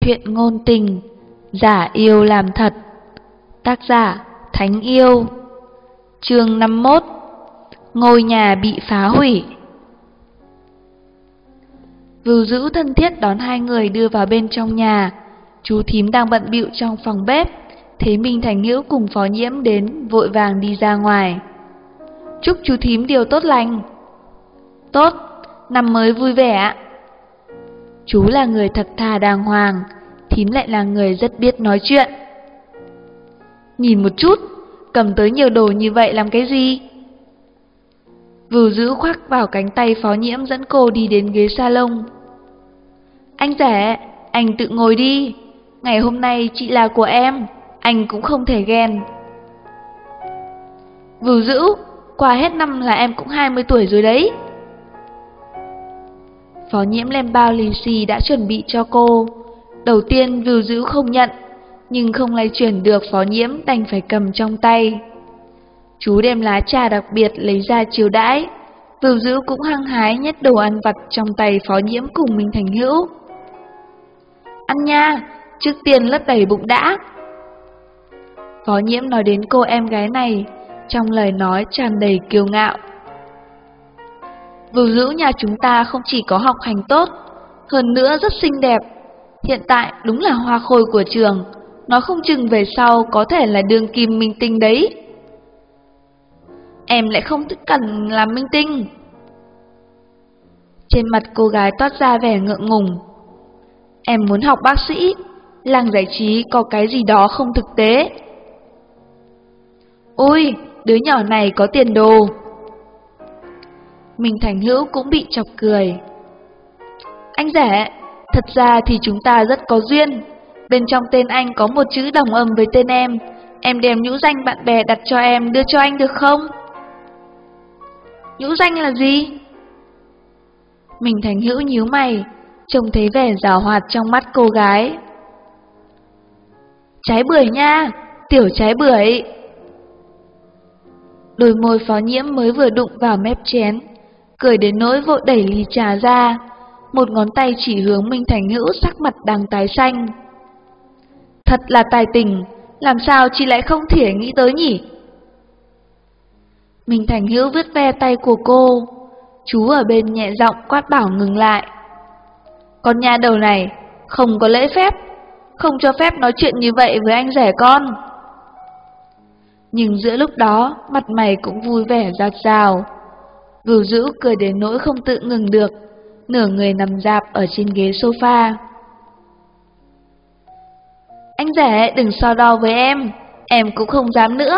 Chuyện ngôn tình, giả yêu làm thật. Tác giả Thánh Yêu. Chương 51. Ngôi nhà bị phá hủy. Vưu Dữ thân thiết đón hai người đưa vào bên trong nhà. Chú thím đang bận bịu trong phòng bếp, thấy Minh Thành Hữu cùng Phó Nhiễm đến, vội vàng đi ra ngoài. Chúc chú thím điều tốt lành. Tốt, năm mới vui vẻ. Chú là người thật thà đàng hoàng, thím lại là người rất biết nói chuyện. Nhìn một chút, cầm tới nhiều đồ như vậy làm cái gì? Vưu Dữ khoác vào cánh tay Phó Nhiễm dẫn cô đi đến ghế salon. Anh rể, anh tự ngồi đi. Ngày hôm nay chị là của em, anh cũng không thể ghen. Vưu Dữ, qua hết năm là em cũng 20 tuổi rồi đấy. Phó Nhiễm đem bao lì xì đã chuẩn bị cho cô. Đầu tiên Vưu Dữ không nhận, nhưng không lay chuyển được, Phó Nhiễm đành phải cầm trong tay. Chú đem lá trà đặc biệt lấy ra chiêu đãi. Vưu Dữ cũng hăng hái nhét đồ ăn vặt trong tay Phó Nhiễm cùng Minh Thành Hữu. Ăn nha, trước tiên lấp đầy bụng đã. Phó Nhiễm nói đến cô em gái này, trong lời nói tràn đầy kiêu ngạo. Vưu Dữ nhà chúng ta không chỉ có học hành tốt, hơn nữa rất xinh đẹp. Hiện tại đúng là hoa khôi của trường, nó không chừng về sau có thể là đương kim minh tinh đấy. Em lại không cần làm minh tinh. Trên mặt cô gái toát ra vẻ ngượng ngùng. Em muốn học bác sĩ, làng giải trí có cái gì đó không thực tế. Ôi, đứa nhỏ này có tiền đồ. Minh Thành Hữu cũng bị chọc cười. Anh rể, thật ra thì chúng ta rất có duyên. Bên trong tên anh có một chữ đồng âm với tên em đem nhũ danh bạn bè đặt cho em đưa cho anh được không? Nhũ danh là gì? Minh Thành Hữu nhíu mày, trông thấy vẻ giảo hoạt trong mắt cô gái. Trái bưởi nha, tiểu trái bưởi. Đôi môi Phó Nhiễm mới vừa đụng vào mép chén, cười đến nỗi vội đẩy ly trà ra, một ngón tay chỉ hướng Minh Thành Hữu sắc mặt đang tái xanh. Thật là tài tình, làm sao chị lại không thể nghĩ tới nhỉ? Minh Thành Hữu vướt ve tay của cô, chú ở bên nhẹ giọng quát bảo ngừng lại. Con nhà đầu này, không có lễ phép, không cho phép nói chuyện như vậy với anh rể con. Nhưng giữa lúc đó, mặt mày cũng vui vẻ rạt rào. Vưu Dữ cười đến nỗi không tự ngừng được, nửa người nằm rạp ở trên ghế sofa. Anh rể đừng so đo với em cũng không dám nữa.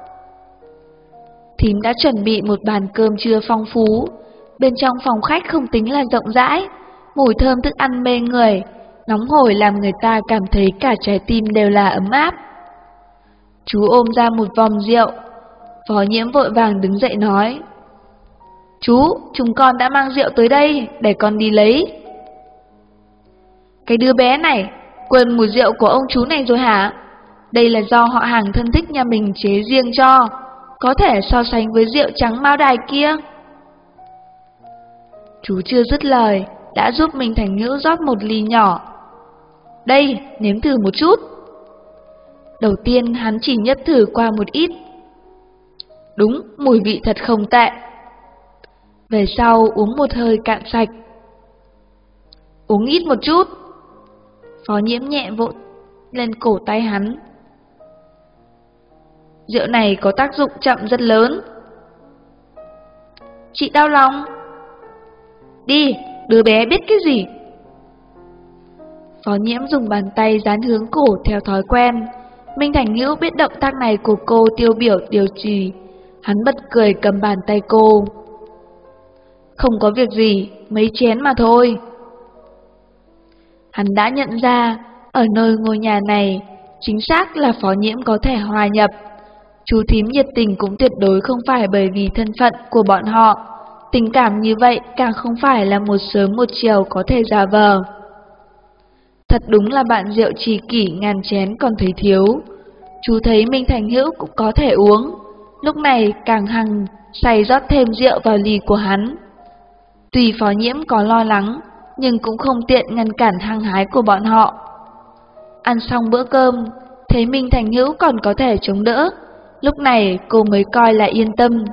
Thím đã chuẩn bị một bàn cơm trưa phong phú. Bên trong phòng khách không tính là rộng rãi, mùi thơm thức ăn mê người, nóng hổi làm người ta cảm thấy cả trái tim đều là ấm áp. Chú ôm ra một vòng rượu. Phó Nhiễm vội vàng đứng dậy nói. Chú, chúng con đã mang rượu tới đây, để con đi lấy. Cái đứa bé này, quên mùi rượu của ông chú này rồi hả? Đây là do họ hàng thân thích nhà mình chế riêng cho, có thể so sánh với rượu trắng Mao Đài kia. Chú chưa dứt lời, đã giúp Minh Thành Hữu rót một ly nhỏ. Đây, nếm thử một chút. Đầu tiên hắn chỉ nhấp thử qua một ít. Đúng, mùi vị thật không tệ. Về sau uống một hơi cạn sạch. Uống ít một chút. Phó Nhiễm nhẹ vỗ lên cổ tay hắn. Rượu này có tác dụng chậm rất lớn. Chị đau lòng. Đi, đứa bé biết cái gì. Phó Nhiễm dùng bàn tay dán hướng cổ theo thói quen. Minh Thành Hữu biết động tác này của cô tiêu biểu điều trì, hắn bật cười cầm bàn tay cô. Không có việc gì, mấy chén mà thôi. Hắn đã nhận ra, ở nơi ngôi nhà này, chính xác là Phó Nhiễm có thể hòa nhập. Chú thím nhiệt tình cũng tuyệt đối không phải bởi vì thân phận của bọn họ. Tình cảm như vậy càng không phải là một sớm một chiều có thể giả vờ. Thật đúng là bạn rượu tri kỷ ngàn chén còn thấy thiếu. Chú thấy Minh Thành Hữu cũng có thể uống, lúc này càng hăng say rót thêm rượu vào ly của hắn. Tuy Phó Nhiễm có lo lắng, nhưng cũng không tiện ngăn cản hăng hái của bọn họ. Ăn xong bữa cơm, thấy Minh Thành Hữu còn có thể chống đỡ, lúc này cô mới coi là yên tâm.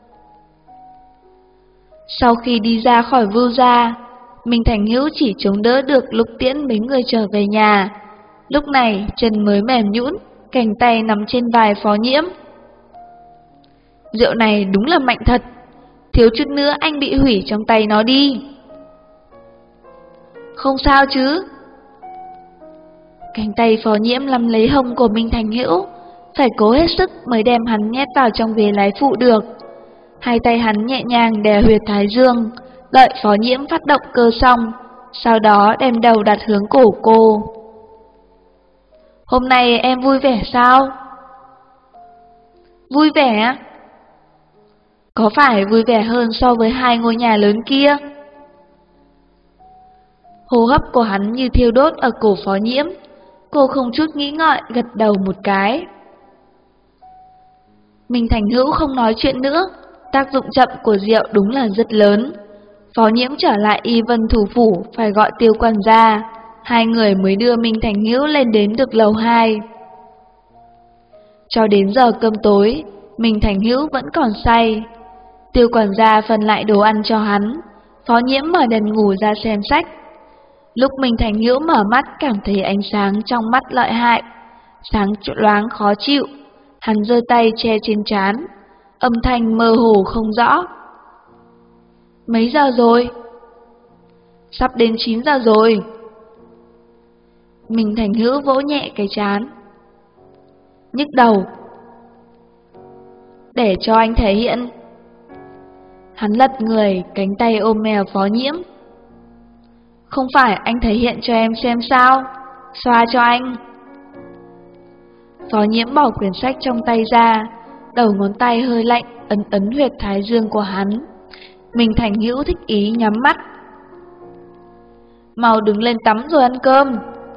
Sau khi đi ra khỏi Vưu gia, Minh Thành Hữu chỉ chống đỡ được lúc tiễn mấy người trở về nhà. Lúc này chân mới mềm nhũn, cánh tay nắm trên vai Phó Nhiễm. Rượu này đúng là mạnh thật, thiếu chút nữa anh bị hủy trong tay nó đi. Không sao chứ. Cánh tay Phó Nhiễm nắm lấy hông của Minh Thành Hữu, phải cố hết sức mới đem hắn nhét vào trong ghế lái phụ được. Hai tay hắn nhẹ nhàng đè huyệt thái dương, đợi Phó Nhiễm phát động cơ xong, sau đó đem đầu đặt hướng cổ cô. Hôm nay em vui vẻ sao? Vui vẻ? Có phải vui vẻ hơn so với hai ngôi nhà lớn kia? Hô hấp của hắn như thiêu đốt ở cổ Phó Nhiễm, cô không chút nghĩ ngợi gật đầu một cái. Minh Thành Hữu không nói chuyện nữa, tác dụng chậm của rượu đúng là rất lớn. Phó Nhiễm trở lại Y Vân thủ phủ phải gọi Tiêu quản gia, hai người mới đưa Minh Thành Hữu lên đến được lầu 2. Cho đến giờ cơm tối, Minh Thành Hữu vẫn còn say. Tiêu quản gia phân lại đồ ăn cho hắn, Phó Nhiễm mở đèn ngủ ra xem sách. Lúc Minh Thành Hữu mở mắt cảm thấy ánh sáng trong mắt lợi hại, sáng loáng khó chịu, hắn giơ tay che trên trán, âm thanh mơ hồ không rõ. Mấy giờ rồi? Sắp đến 9 giờ rồi. Minh Thành Hữu vỗ nhẹ cái trán. Nhức đầu. Để cho anh thể hiện. Hắn lật người, cánh tay ôm mèo Phó Nhiễm. Không phải anh thể hiện cho em xem sao? Xoa cho anh. Phó Nhiễm bỏ quyển sách trong tay ra, đầu ngón tay hơi lạnh ấn ấn huyệt thái dương của hắn. Minh Thành Hữu thích ý nhắm mắt. Mau đứng lên tắm rồi ăn cơm.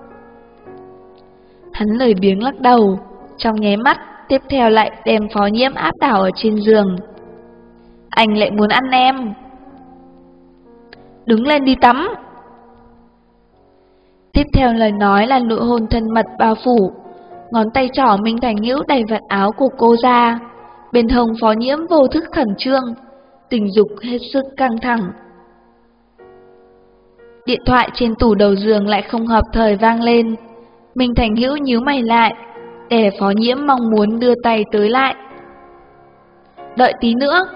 Hắn lười biếng lắc đầu, trong nháy mắt tiếp theo lại đem Phó Nhiễm áp đảo ở trên giường. Anh lại muốn ăn em. Đứng lên đi tắm. Tiếp theo lời nói là nụ hôn thân mật bao phủ. Ngón tay trỏ Minh Thành Hữu đẩy vạt áo của cô ra. Bên hông Phó Nhiễm vô thức khẩn trương, tình dục hết sức căng thẳng. Điện thoại trên tủ đầu giường lại không hợp thời vang lên. Minh Thành Hữu nhíu mày lại, để Phó Nhiễm mong muốn đưa tay tới lại. Đợi tí nữa.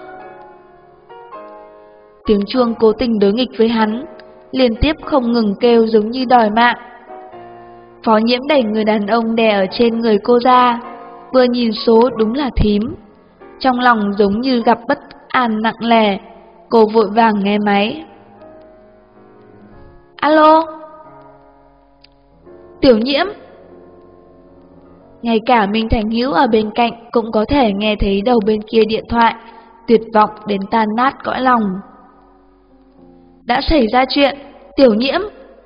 Tiếng chuông cố tình đối nghịch với hắn, liên tiếp không ngừng kêu giống như đòi mạng. Phó Nhiễm đẩy người đàn ông đè ở trên người cô ra, vừa nhìn số đúng là thím. Trong lòng giống như gặp bất an nặng nề, cô vội vàng nghe máy. Alo? Tiểu Nhiễm? Ngay cả Minh Thành Hữu ở bên cạnh cũng có thể nghe thấy đầu bên kia điện thoại, tuyệt vọng đến tan nát cõi lòng. Đã xảy ra chuyện, Tiểu Nhiễm.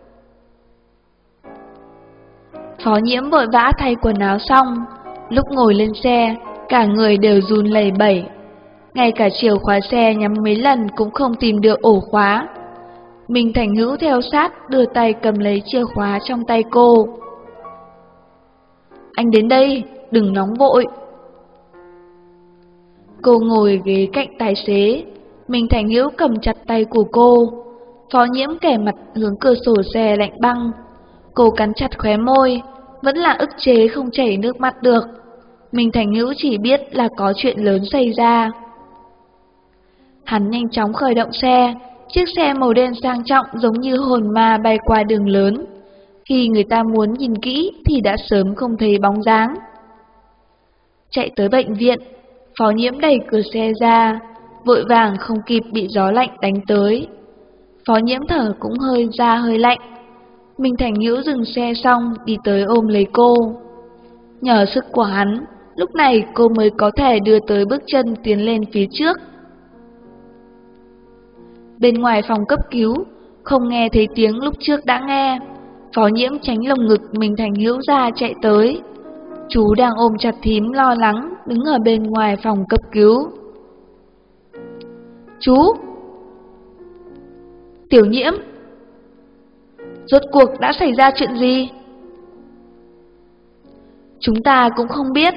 Phó Nhiễm vội vã thay quần áo xong, lúc ngồi lên xe, cả người đều run lẩy bẩy. Ngay cả chìa khóa xe nhắm mấy lần cũng không tìm được ổ khóa. Minh Thành Hữu theo sát, đưa tay cầm lấy chìa khóa trong tay cô. Anh đến đây, đừng nóng vội. Cô ngồi ghế cạnh tài xế, Minh Thành Hữu cầm chặt tay của cô. Phó Nhiễm kẻ mặt hướng cửa sổ xe lạnh băng. Cô cắn chặt khóe môi, vẫn là ức chế không chảy nước mắt được. Minh Thành Hữu chỉ biết là có chuyện lớn xảy ra. Hắn nhanh chóng khởi động xe, chiếc xe màu đen sang trọng giống như hồn ma bay qua đường lớn. Khi người ta muốn nhìn kỹ thì đã sớm không thấy bóng dáng. Chạy tới bệnh viện, Phó Nhiễm đẩy cửa xe ra, vội vàng không kịp bị gió lạnh đánh tới. Phó Nhiễm thở cũng hơi ra hơi lạnh. Minh Thành Hữu dừng xe xong đi tới ôm lấy cô. Nhờ sức của hắn, lúc này cô mới có thể đưa tới bước chân tiến lên phía trước. Bên ngoài phòng cấp cứu, không nghe thấy tiếng lúc trước đã nghe. Phó Nhiễm tránh lồng ngực Minh Thành Hữu ra chạy tới. Chú đang ôm chặt thím lo lắng, đứng ở bên ngoài phòng cấp cứu. Chú! Tiểu Nhiễm! Rốt cuộc đã xảy ra chuyện gì? Chúng ta cũng không biết.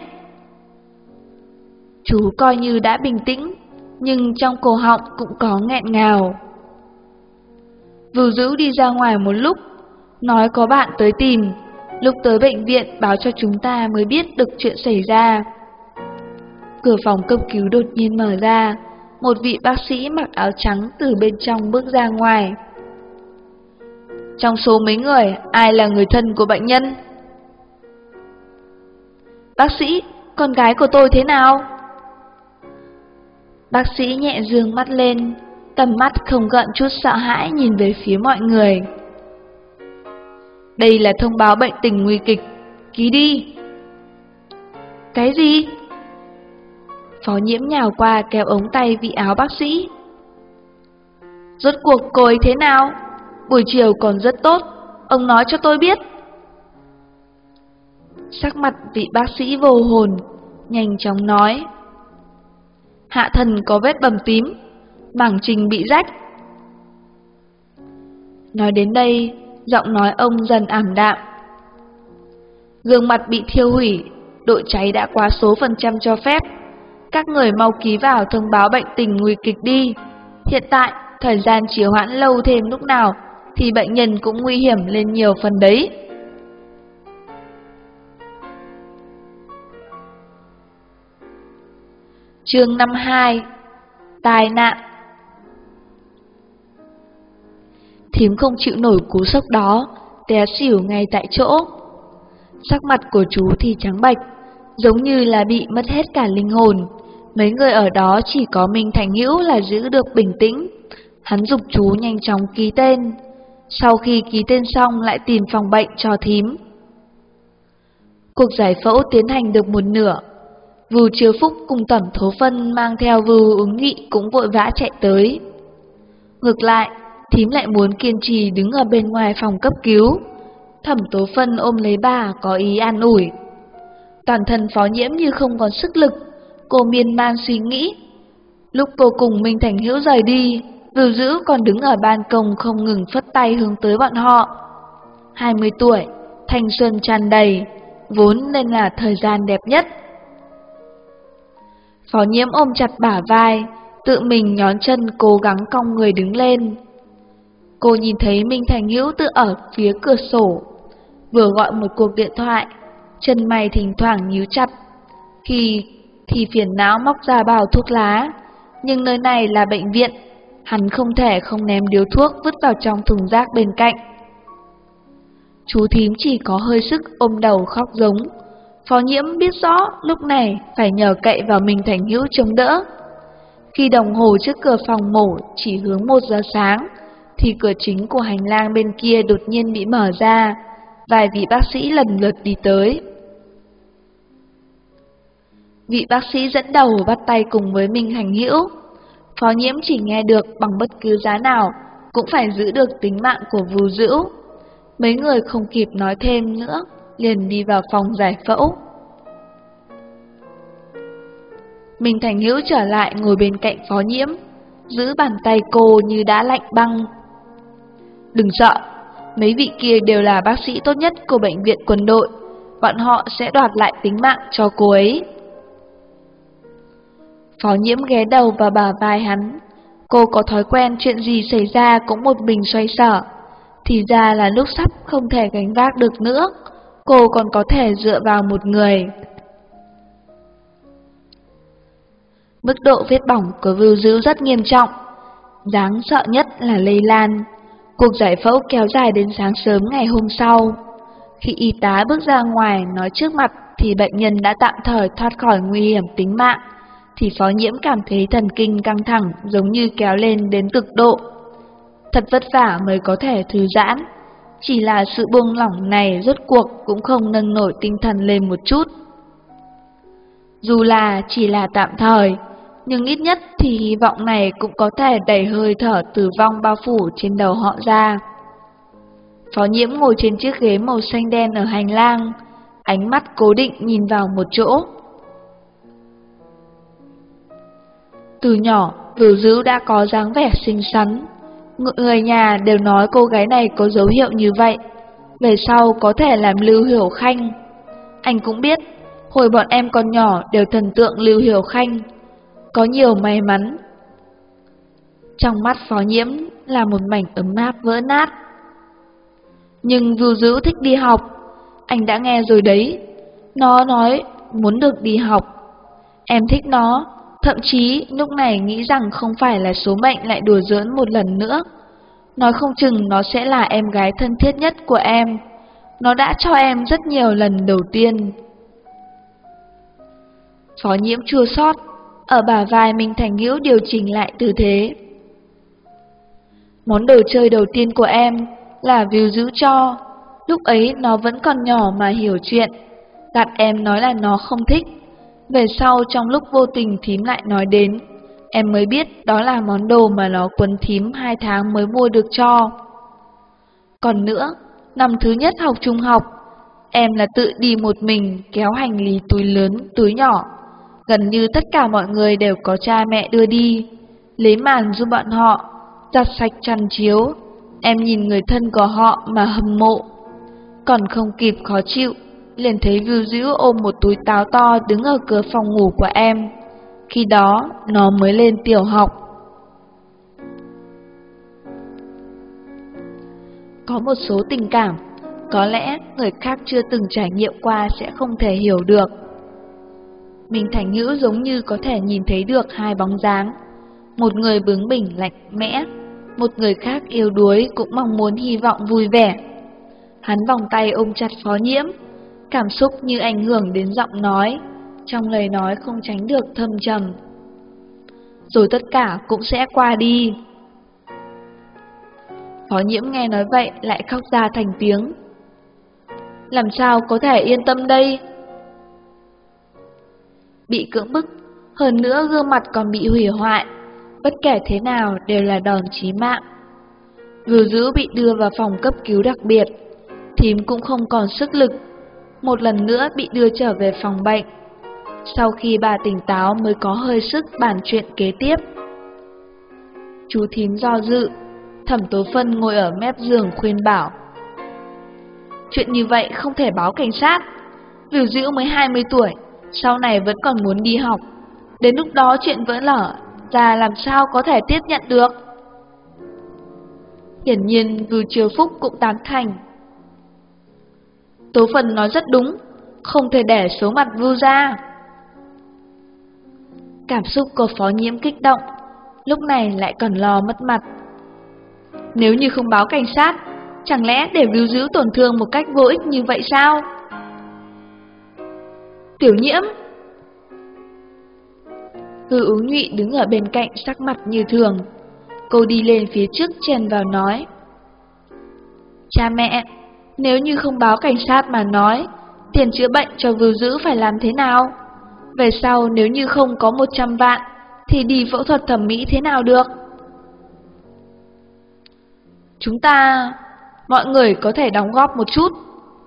Chú coi như đã bình tĩnh, nhưng trong cổ họng cũng có nghẹn ngào. Vưu Dữ đi ra ngoài một lúc, nói có bạn tới tìm, lúc tới bệnh viện báo cho chúng ta mới biết được chuyện xảy ra. Cửa phòng cấp cứu đột nhiên mở ra, một vị bác sĩ mặc áo trắng từ bên trong bước ra ngoài. Trong số mấy người, ai là người thân của bệnh nhân? Bác sĩ, con gái của tôi thế nào? Bác sĩ nhẹ dương mắt lên, tầm mắt không gợn chút sợ hãi nhìn về phía mọi người. Đây là thông báo bệnh tình nguy kịch, ký đi. Cái gì? Phó Nhiễm nhào qua kéo ống tay vị áo bác sĩ. Rốt cuộc cô ấy thế nào? Buổi chiều còn rất tốt, ông nói cho tôi biết. Sắc mặt vị bác sĩ vô hồn, nhanh chóng nói. Hạ thân có vết bầm tím, mảng trình bị rách. Nói đến đây, giọng nói ông dần ảm đạm. Gương mặt bị thiêu hủy, độ cháy đã quá số phần trăm cho phép. Các người mau ký vào thông báo bệnh tình nguy kịch đi. Hiện tại, thời gian trì hoãn lâu thêm lúc nào thì bệnh nhân cũng nguy hiểm lên nhiều phần đấy. Chương 52: Tai nạn. Thím không chịu nổi cú sốc đó, té xỉu ngay tại chỗ. Sắc mặt của chú thì trắng bệch, giống như là bị mất hết cả linh hồn. Mấy người ở đó chỉ có Minh Thành Hữu là giữ được bình tĩnh. Hắn giục chú nhanh chóng ký tên. Sau khi ký tên xong lại tìm phòng bệnh cho thím. Cuộc giải phẫu tiến hành được một nửa. Vưu Chiêu Phúc cùng Tẩm Thố Phân mang theo Vưu Ứng Nghị cũng vội vã chạy tới. Ngược lại, thím lại muốn kiên trì đứng ở bên ngoài phòng cấp cứu. Thẩm Tố Phân ôm lấy bà có ý an ủi. Toàn thân Phó Nhiễm như không còn sức lực, cô miên man suy nghĩ. Lúc cô cùng Minh Thành Hữu rời đi, Vưu Dữ còn đứng ở ban công không ngừng phất tay hướng tới bọn họ. 20 tuổi, thanh xuân tràn đầy, vốn nên là thời gian đẹp nhất. Phó Nhiễm ôm chặt bả vai, tự mình nhón chân cố gắng cong người đứng lên. Cô nhìn thấy Minh Thành Hữu tự ở phía cửa sổ, vừa gọi một cuộc điện thoại, chân mày thỉnh thoảng nhíu chặt. Khi thì phiền não móc ra bao thuốc lá, nhưng nơi này là bệnh viện, hắn không thể không ném điếu thuốc vứt vào trong thùng rác bên cạnh. Chú thím chỉ có hơi sức ôm đầu khóc giống. Phó Nhiễm biết rõ lúc này phải nhờ cậy vào Minh Thành Hữu chống đỡ. Khi đồng hồ trước cửa phòng mổ chỉ hướng 1 giờ sáng, thì cửa chính của hành lang bên kia đột nhiên bị mở ra, vài vị bác sĩ lần lượt đi tới. Vị bác sĩ dẫn đầu bắt tay cùng với Minh Thành Hữu. Phó Nhiễm chỉ nghe được bằng bất cứ giá nào cũng phải giữ được tính mạng của Vưu Dữ. Mấy người không kịp nói thêm nữa, liền đi vào phòng giải phẫu. Minh Thành Hữu trở lại ngồi bên cạnh Phó Nhiễm, giữ bàn tay cô như đã lạnh băng. Đừng sợ, mấy vị kia đều là bác sĩ tốt nhất của bệnh viện quân đội, bọn họ sẽ đoạt lại tính mạng cho cô ấy. Phó Nhiễm ghé đầu vào bả vai hắn. Cô có thói quen chuyện gì xảy ra cũng một mình xoay sở. Thì ra là lúc sắp không thể gánh vác được nữa, cô còn có thể dựa vào một người. Mức độ vết bỏng của Vưu Dữ rất nghiêm trọng. Đáng sợ nhất là lây lan. Cuộc giải phẫu kéo dài đến sáng sớm ngày hôm sau. Khi y tá bước ra ngoài nói trước mặt thì bệnh nhân đã tạm thời thoát khỏi nguy hiểm tính mạng, thì Phó Nhiễm cảm thấy thần kinh căng thẳng giống như kéo lên đến cực độ. Thật vất vả mới có thể thư giãn, chỉ là sự buông lỏng này rốt cuộc cũng không nâng nổi tinh thần lên một chút. Dù là chỉ là tạm thời, nhưng ít nhất thì hy vọng này cũng có thể đẩy hơi thở tử vong bao phủ trên đầu họ ra. Phó Nhiễm ngồi trên chiếc ghế màu xanh đen ở hành lang, ánh mắt cố định nhìn vào một chỗ. Từ nhỏ, Vưu Dữ đã có dáng vẻ xinh xắn. Người nhà đều nói cô gái này có dấu hiệu như vậy, về sau có thể làm Lưu Hiểu Khanh. Anh cũng biết, hồi bọn em còn nhỏ đều thần tượng Lưu Hiểu Khanh, có nhiều may mắn. Trong mắt Phó Nhiễm là một mảnh ấm áp vỡ nát. Nhưng Vưu Dữ thích đi học, anh đã nghe rồi đấy. Nó nói muốn được đi học. Em thích nó, thậm chí lúc này nghĩ rằng không phải là số mệnh lại đùa giỡn một lần nữa. Nói không chừng nó sẽ là em gái thân thiết nhất của em. Nó đã cho em rất nhiều lần đầu tiên. Phó Nhiễm chua xót, ở bả vai Minh Thành Hữu điều chỉnh lại tư thế. Món đồ chơi đầu tiên của em là Vưu Dữ cho. Lúc ấy nó vẫn còn nhỏ mà hiểu chuyện, gạt em nói là nó không thích. Về sau trong lúc vô tình thím lại nói đến, em mới biết đó là món đồ mà nó quấn thím 2 tháng mới mua được cho. Còn nữa, năm thứ nhất học trung học, em là tự đi một mình kéo hành lý túi lớn túi nhỏ. Gần như tất cả mọi người đều có cha mẹ đưa đi, lấy màn giúp bọn họ, giặt sạch chăn chiếu. Em nhìn người thân của họ mà hâm mộ. Còn không kịp khó chịu, liền thấy Vưu Dữ ôm một túi táo to đứng ở cửa phòng ngủ của em. Khi đó, nó mới lên tiểu học. Có một số tình cảm, có lẽ người khác chưa từng trải nghiệm qua sẽ không thể hiểu được. Minh Thành Hữu giống như có thể nhìn thấy được hai bóng dáng. Một người bướng bỉnh lạnh mẽ, một người khác yếu đuối cũng mong muốn hy vọng vui vẻ. Hắn vòng tay ôm chặt Phó Nhiễm, cảm xúc như ảnh hưởng đến giọng nói, trong lời nói không tránh được thâm trầm. Rồi tất cả cũng sẽ qua đi. Phó Nhiễm nghe nói vậy lại khóc ra thành tiếng. Làm sao có thể yên tâm đây? Bị cưỡng bức, hơn nữa gương mặt còn bị hủy hoại, bất kể thế nào đều là đòn chí mạng. Vưu Dữ bị đưa vào phòng cấp cứu đặc biệt, thím cũng không còn sức lực, một lần nữa bị đưa trở về phòng bệnh. Sau khi bà tỉnh táo mới có hơi sức bàn chuyện kế tiếp. Chú thím do dự, Thẩm Tố Phân ngồi ở mép giường khuyên bảo. Chuyện như vậy không thể báo cảnh sát. Vưu Dữ mới 20 tuổi, sau này vẫn còn muốn đi học. Đến lúc đó chuyện vỡ lở ra làm sao có thể tiếp nhận được. Hiển nhiên Vưu Triều Phúc cũng tán thành. Tố Phân nói rất đúng, không thể để số mặt Vưu ra. Cảm xúc của Phó Nhiễm kích động, lúc này lại còn lo mất mặt. Nếu như không báo cảnh sát, chẳng lẽ để Vưu Dữ tổn thương một cách vô ích như vậy sao? Tiểu Nhiễm. Hư Ú Nhụy đứng ở bên cạnh sắc mặt như thường. Cô đi lên phía trước chen vào nói. Cha mẹ, nếu như không báo cảnh sát mà nói, tiền chữa bệnh cho Vưu Dữ phải làm thế nào? Về sau nếu như không có 100 vạn, thì đi phẫu thuật thẩm mỹ thế nào được? Chúng ta, mọi người có thể đóng góp một chút.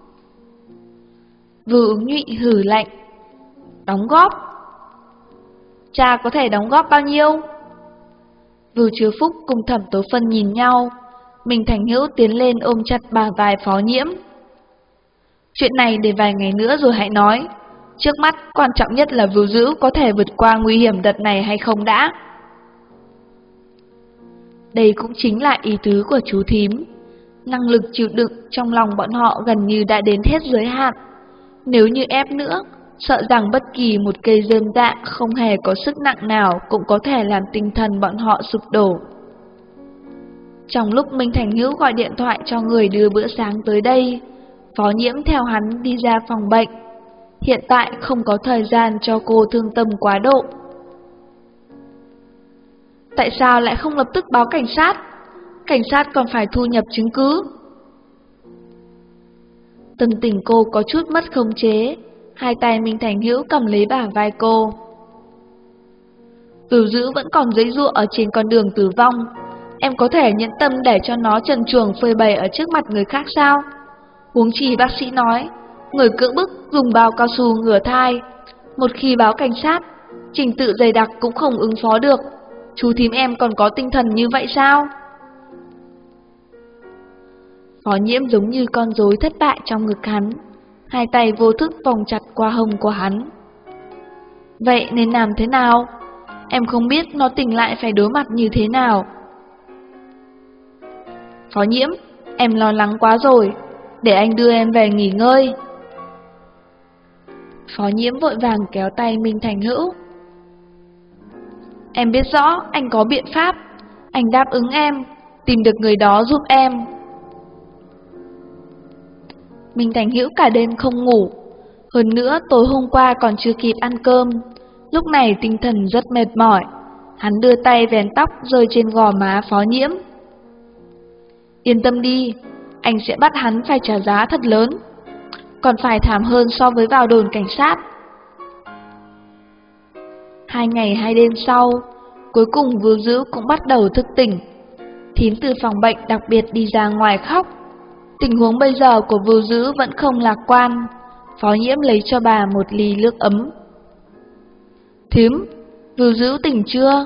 Vưu Ứng Nhụy hừ lạnh. Đóng góp? Cha có thể đóng góp bao nhiêu? Vưu Chiếu Phúc cùng Thẩm Tố Phân nhìn nhau. Minh Thành Hữu tiến lên ôm chặt bả vai Phó Nhiễm. Chuyện này để vài ngày nữa rồi hãy nói. Trước mắt quan trọng nhất là Vưu Dữ có thể vượt qua nguy hiểm đợt này hay không đã. Đây cũng chính là ý tứ của chú thím. Năng lực chịu đựng trong lòng bọn họ gần như đã đến hết giới hạn. Nếu như ép nữa, sợ rằng bất kỳ một cây rơm dạ không hề có sức nặng nào cũng có thể làm tinh thần bọn họ sụp đổ. Trong lúc Minh Thành Hữu gọi điện thoại cho người đưa bữa sáng tới đây, Phó Nhiễm theo hắn đi ra phòng bệnh. Hiện tại không có thời gian cho cô thương tâm quá độ. Tại sao lại không lập tức báo cảnh sát? Cảnh sát còn phải thu nhập chứng cứ. Tâm tình cô có chút mất khống chế. Hai tay Minh Thành Hữu cầm lấy bả vai cô. Vưu Dữ vẫn còn giãy giụa ở trên con đường tử vong. Em có thể nhẫn tâm để cho nó trần truồng phơi bày ở trước mặt người khác sao? Huống chi bác sĩ nói, người cưỡng bức dùng bao cao su ngừa thai. Một khi báo cảnh sát, trình tự dày đặc cũng không ứng phó được. Chú thím em còn có tinh thần như vậy sao? Phó Nhiễm giống như con rối thất bại trong ngực hắn. hai tay vô thức vòng chặt qua hông của hắn. Vậy nên làm thế nào? Em không biết nó tỉnh lại phải đối mặt như thế nào. Phó Nhiễm, em lo lắng quá rồi, để anh đưa em về nghỉ ngơi. Phó Nhiễm vội vàng kéo tay Minh Thành Hữu. Em biết rõ anh có biện pháp, anh đáp ứng em, tìm được người đó giúp em. Minh Thành Hữu cả đêm không ngủ, hơn nữa tối hôm qua còn chưa kịp ăn cơm, lúc này tinh thần rất mệt mỏi. Hắn đưa tay vén tóc rơi trên gò má Phó Nhiễm. Yên tâm đi, anh sẽ bắt hắn phải trả giá thật lớn, còn phải thảm hơn so với vào đồn cảnh sát. 2 ngày 2 đêm sau, cuối cùng Vưu Dữ cũng bắt đầu thức tỉnh. Thím từ phòng bệnh đặc biệt đi ra ngoài khóc. Tình huống bây giờ của Vưu Dữ vẫn không lạc quan. Phó Nhiễm lấy cho bà một ly nước ấm. Thím, Vưu Dữ tỉnh chưa?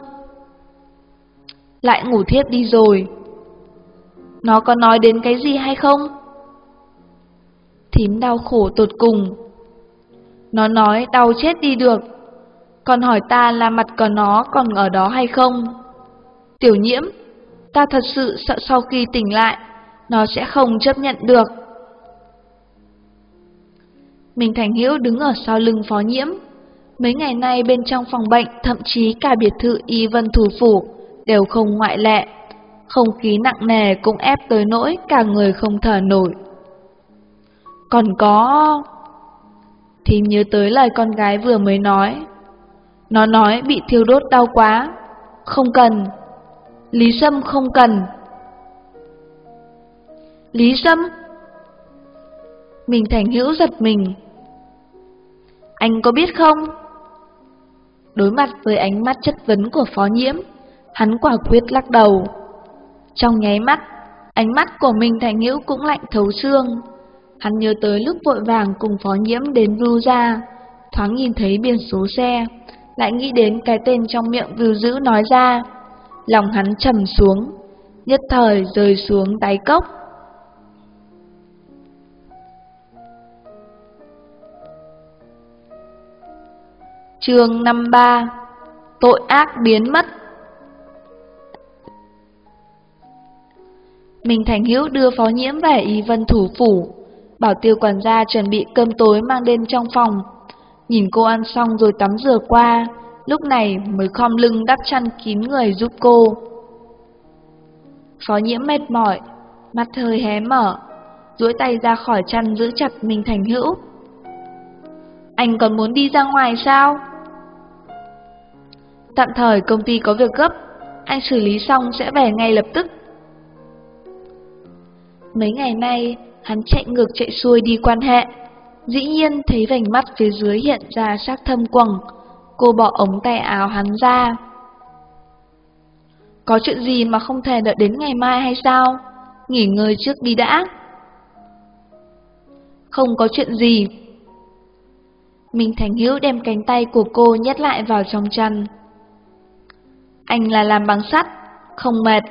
Lại ngủ thiếp đi rồi. Nó có nói đến cái gì hay không? Thím đau khổ tột cùng. Nó nói đau chết đi được, còn hỏi ta là mặt của nó còn ở đó hay không. Tiểu Nhiễm, ta thật sự sợ sau khi tỉnh lại, nó sẽ không chấp nhận được. Minh Thành Hữu đứng ở sau lưng Phó Nhiễm. Mấy ngày nay bên trong phòng bệnh, thậm chí cả biệt thự Y Vân thủ phủ, đều không ngoại lệ. Không khí nặng nề cũng ép tới nỗi cả người không thở nổi. Còn có... Thím nhớ tới lời con gái vừa mới nói. Nó nói bị thiêu đốt đau quá. Không cần. Lý Sâm không cần. Lý Sâm? Minh Thành Hữu giật mình. Anh có biết không? Đối mặt với ánh mắt chất vấn của Phó Nhiễm, hắn quả quyết lắc đầu. Trong nháy mắt, ánh mắt của Minh Thành Hữu cũng lạnh thấu xương. Hắn nhớ tới lúc vội vàng cùng Phó Nhiễm đến Vưu gia, thoáng nhìn thấy biển số xe, lại nghĩ đến cái tên trong miệng Vưu Dữ nói ra. Lòng hắn trầm xuống, nhất thời rơi xuống đáy cốc. Chương 53. Tội ác biến mất. Minh Thành Hữu đưa Phó Nhiễm về Y Vân thủ phủ, bảo Tiêu quản gia chuẩn bị cơm tối mang đến trong phòng. Nhìn cô ăn xong rồi tắm rửa qua, lúc này mới khom lưng đắp chăn kín người giúp cô. Phó Nhiễm mệt mỏi, mắt hơi hé mở, duỗi tay ra khỏi chăn giữ chặt Minh Thành Hữu. Anh còn muốn đi ra ngoài sao? Tạm thời công ty có việc gấp, anh xử lý xong sẽ về ngay lập tức. Mấy ngày nay, hắn chạy ngược chạy xuôi đi quan hệ, dĩ nhiên thấy vành mắt phía dưới hiện ra sắc thâm quầng. Cô bỏ ống tay áo hắn ra. Có chuyện gì mà không thể đợi đến ngày mai hay sao? Nghỉ ngơi trước đi đã. Không có chuyện gì. Minh Thành Hữu đem cánh tay của cô nhét lại vào trong chăn. Anh là làm bằng sắt, không mệt.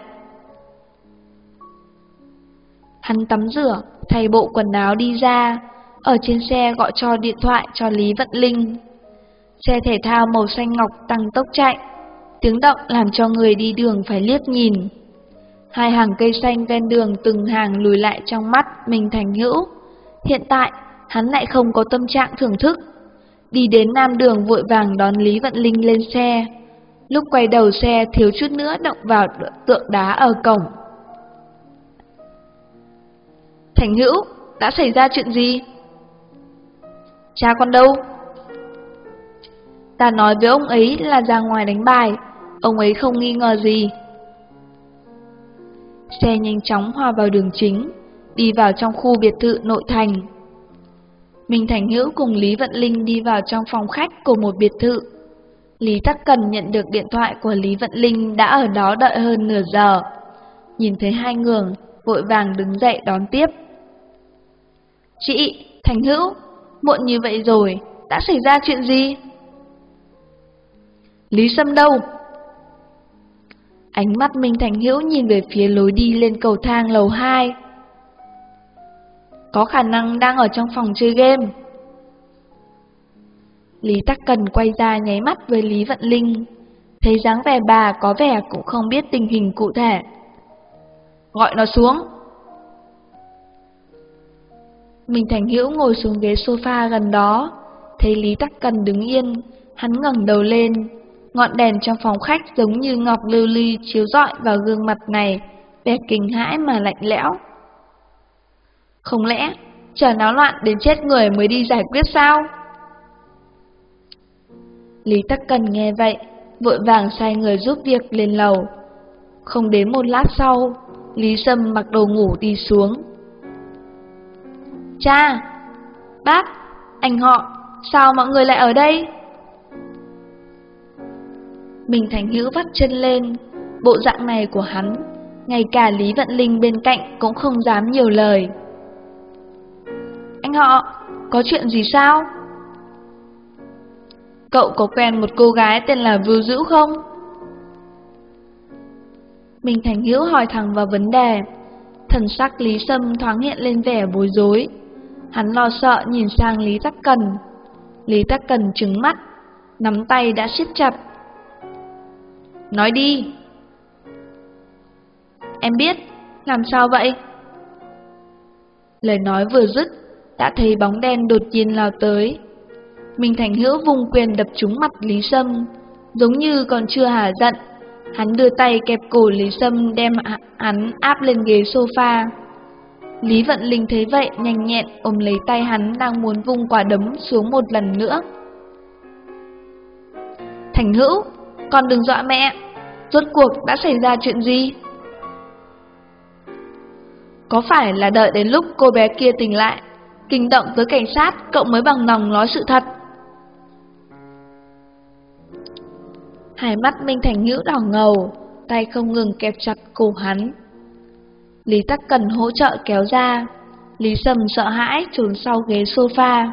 Hắn tắm rửa, thay bộ quần áo đi ra, ở trên xe gọi cho điện thoại cho Lý Vận Linh. Xe thể thao màu xanh ngọc tăng tốc chạy, tiếng động làm cho người đi đường phải liếc nhìn. Hai hàng cây xanh ven đường từng hàng lùi lại trong mắt Minh Thành Hữu. Hiện tại, hắn lại không có tâm trạng thưởng thức. Đi đến Nam Đường vội vàng đón Lý Vận Linh lên xe. Lúc quay đầu xe thiếu chút nữa động vào tượng đá ở cổng. Thành Hữu, đã xảy ra chuyện gì? Cha con đâu? Ta nói với ông ấy là ra ngoài đánh bài, ông ấy không nghi ngờ gì. Xe nhanh chóng hòa vào đường chính, đi vào trong khu biệt thự nội thành. Minh Thành Hữu cùng Lý Vận Linh đi vào trong phòng khách của một biệt thự. Lý Tắc Cần nhận được điện thoại của Lý Vận Linh đã ở đó đợi hơn nửa giờ. Nhìn thấy hai người, vội vàng đứng dậy đón tiếp. Chị, Thành Hữu, muộn như vậy rồi, đã xảy ra chuyện gì? Lý Sâm đâu? Ánh mắt Minh Thành Hữu nhìn về phía lối đi lên cầu thang lầu 2. có khả năng đang ở trong phòng chơi game. Lý Tắc Cần quay ra nháy mắt với Lý Vận Linh, thấy dáng vẻ bà có vẻ cũng không biết tình hình cụ thể. Gọi nó xuống. Minh Thành Hữu ngồi xuống ghế sofa gần đó, thấy Lý Tắc Cần đứng yên, hắn ngẩng đầu lên, ngọn đèn trong phòng khách giống như ngọc lưu ly chiếu rọi vào gương mặt này, vẻ kinh hãi mà lạnh lẽo. Không lẽ chờ náo loạn đến chết người mới đi giải quyết sao? Lý Tắc Cần nghe vậy, vội vàng sai người giúp việc lên lầu. Không đến một lát sau, Lý Sâm mặc đồ ngủ đi xuống. Cha, bác, anh họ, sao mọi người lại ở đây? Minh Thành Hữu vắt chân lên, bộ dạng này của hắn, ngay cả Lý Vận Linh bên cạnh cũng không dám nhiều lời. Anh họ, có chuyện gì sao? Cậu có quen một cô gái tên là Vưu Dữ không? Minh Thành Hữu hỏi thẳng vào vấn đề. Thần sắc Lý Sâm thoáng hiện lên vẻ bối rối. Hắn lo sợ nhìn sang Lý Tắc Cần. Lý Tắc Cần trừng mắt, nắm tay đã siết chặt. Nói đi. Em biết, làm sao vậy? Lời nói vừa dứt, đã thấy bóng đen đột nhiên lao tới. Minh Thành Hữu vùng quyền đập trúng mặt Lý Sâm, giống như còn chưa hả giận. Hắn đưa tay kẹp cổ Lý Sâm đem hắn áp lên ghế sofa. Lý Vận Linh thấy vậy nhanh nhẹn ôm lấy tay hắn đang muốn vung quả đấm xuống một lần nữa. Thành Hữu, con đừng dọa mẹ. Rốt cuộc đã xảy ra chuyện gì? Có phải là đợi đến lúc cô bé kia tỉnh lại, kinh động tới cảnh sát, cậu mới bằng lòng nói sự thật? Hai mắt Minh Thành Hữu đỏ ngầu, tay không ngừng kẹp chặt cổ hắn. Lý Tắc Cần hỗ trợ kéo ra. Lý Sâm sợ hãi trốn sau ghế sofa.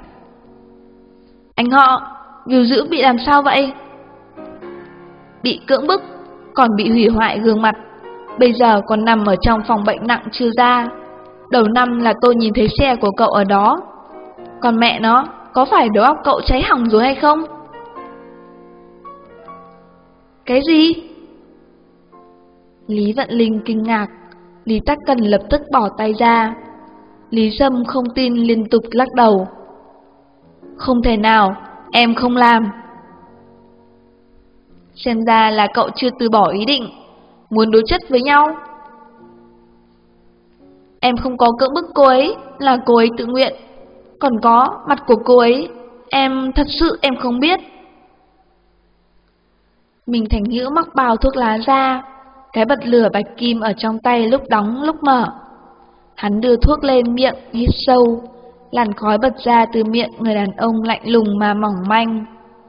Anh họ, Vưu Dữ bị làm sao vậy? Bị cưỡng bức, còn bị hủy hoại gương mặt. Bây giờ còn nằm ở trong phòng bệnh nặng chưa ra. Đầu năm là tôi nhìn thấy xe của cậu ở đó. Còn mẹ nó, có phải đầu óc cậu cháy hỏng rồi hay không? Cái gì? Lý Vận Linh kinh ngạc. Lý Tắc Cần lập tức bỏ tay ra. Lý Sâm không tin liên tục lắc đầu. Không thể nào, em không làm. Xem ra là cậu chưa từ bỏ ý định, muốn đối chất với nhau. Em không có cưỡng bức cô ấy, là cô ấy tự nguyện. Còn có mặt của cô ấy, thật sự em không biết. Minh Thành Hữu móc bao thuốc lá ra, cái bật lửa bạch kim ở trong tay lúc đóng lúc mở. Hắn đưa thuốc lên miệng, hít sâu, làn khói bật ra từ miệng người đàn ông lạnh lùng mà mỏng manh.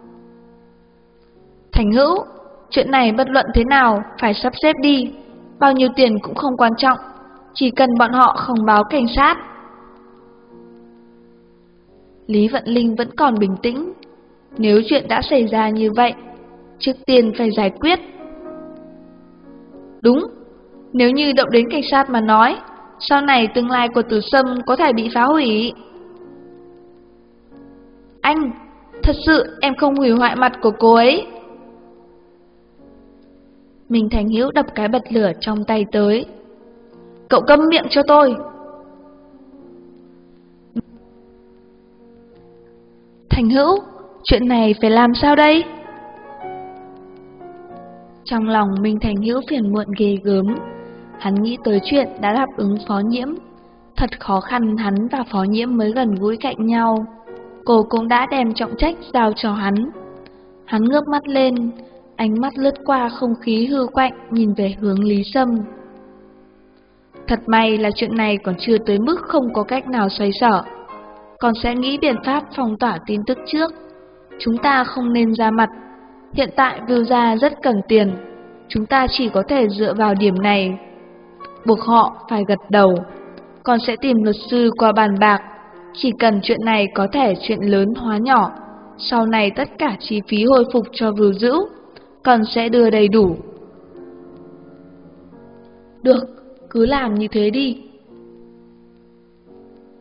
Thành Hữu, chuyện này bất luận thế nào phải sắp xếp đi, bao nhiêu tiền cũng không quan trọng, chỉ cần bọn họ không báo cảnh sát. Lý Vận Linh vẫn còn bình tĩnh. Nếu chuyện đã xảy ra như vậy, trước tiên phải giải quyết. Đúng, nếu như động đến cảnh sát mà nói, sau này tương lai của Tử Sâm có thể bị phá hủy. Anh, thật sự em không hủy hoại mặt của cô ấy. Minh Thành Hữu đập cái bật lửa trong tay tới. Cậu câm miệng cho tôi. Thành Hữu, chuyện này phải làm sao đây? Trong lòng Minh Thành Hữu phiền muộn ghê gớm. Hắn nghĩ tới chuyện đã đáp ứng Phó Nhiễm. Thật khó khăn hắn và Phó Nhiễm mới gần gũi cạnh nhau. Cô cũng đã đem trọng trách giao cho hắn. Hắn ngước mắt lên, ánh mắt lướt qua không khí hư quạnh nhìn về hướng Lý Sâm. Thật may là chuyện này còn chưa tới mức không có cách nào xoay sở. Còn sẽ nghĩ biện pháp phong tỏa tin tức trước. Chúng ta không nên ra mặt. Hiện tại Vưu gia rất cần tiền. Chúng ta chỉ có thể dựa vào điểm này. Buộc họ phải gật đầu. Còn sẽ tìm luật sư qua bàn bạc. Chỉ cần chuyện này có thể chuyện lớn hóa nhỏ. Sau này tất cả chi phí hồi phục cho Vưu Dữ còn sẽ đưa đầy đủ. Được, cứ làm như thế đi.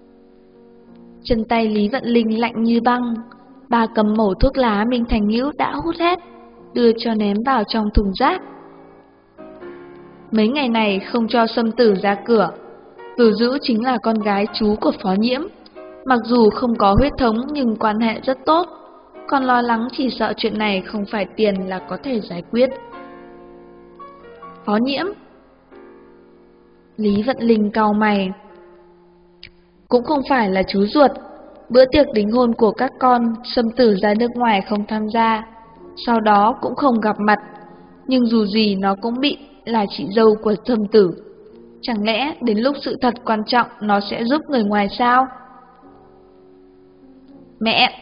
Chân tay Lý Vận Linh lạnh như băng. Bà cầm mẩu thuốc lá Minh Thành Hữu đã hút hết, đưa cho ném vào trong thùng rác. Mấy ngày này không cho Sâm Tử ra cửa. Vưu Dữ chính là con gái chú của Phó Nhiễm. Mặc dù không có huyết thống nhưng quan hệ rất tốt. Con lo lắng chỉ sợ chuyện này không phải tiền là có thể giải quyết. Phó Nhiễm. Lý Vận Linh cau mày. Cũng không phải là chú ruột. Bữa tiệc đính hôn của các con, Sâm Tử ra nước ngoài không tham gia, sau đó cũng không gặp mặt. Nhưng dù gì nó cũng bị là chị dâu của Sâm Tử. Chẳng lẽ đến lúc sự thật quan trọng nó sẽ giúp người ngoài sao? Mẹ!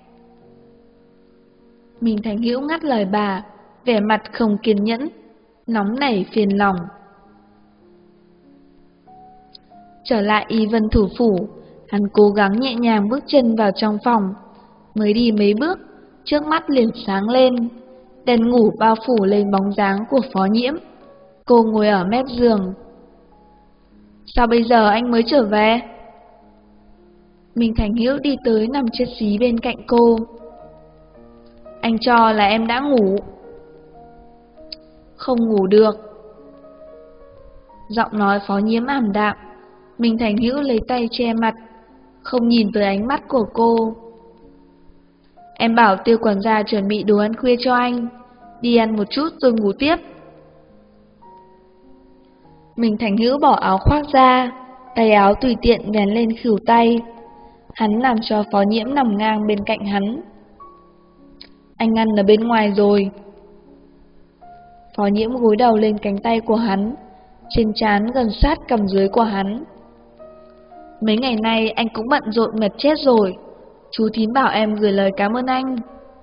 Minh Thành Hữu ngắt lời bà, vẻ mặt không kiên nhẫn, nóng nảy phiền lòng. Trở lại Y Vân thủ phủ, hắn cố gắng nhẹ nhàng bước chân vào trong phòng. Mới đi mấy bước, trước mắt liền sáng lên. Đèn ngủ bao phủ lên bóng dáng của Phó Nhiễm. Cô ngồi ở mép giường. Sao bây giờ anh mới trở về? Minh Thành Hữu đi tới nằm chết xí bên cạnh cô. Anh cho là em đã ngủ. Không ngủ được. Giọng nói Phó Nhiễm ảm đạm. Minh Thành Hữu lấy tay che mặt, không nhìn tới ánh mắt của cô. Em bảo Tiêu quản gia chuẩn bị đồ ăn khuya cho anh, đi ăn một chút rồi ngủ tiếp. Minh Thành Hữu bỏ áo khoác ra, tay áo tùy tiện vén lên khuỷu tay. Hắn làm cho Phó Nhiễm nằm ngang bên cạnh hắn. Anh ăn ở bên ngoài rồi. Phó Nhiễm gối đầu lên cánh tay của hắn, trên trán gần sát cằm dưới của hắn. Mấy ngày nay anh cũng bận rộn mệt chết rồi. Chú thím bảo em gửi lời cảm ơn anh.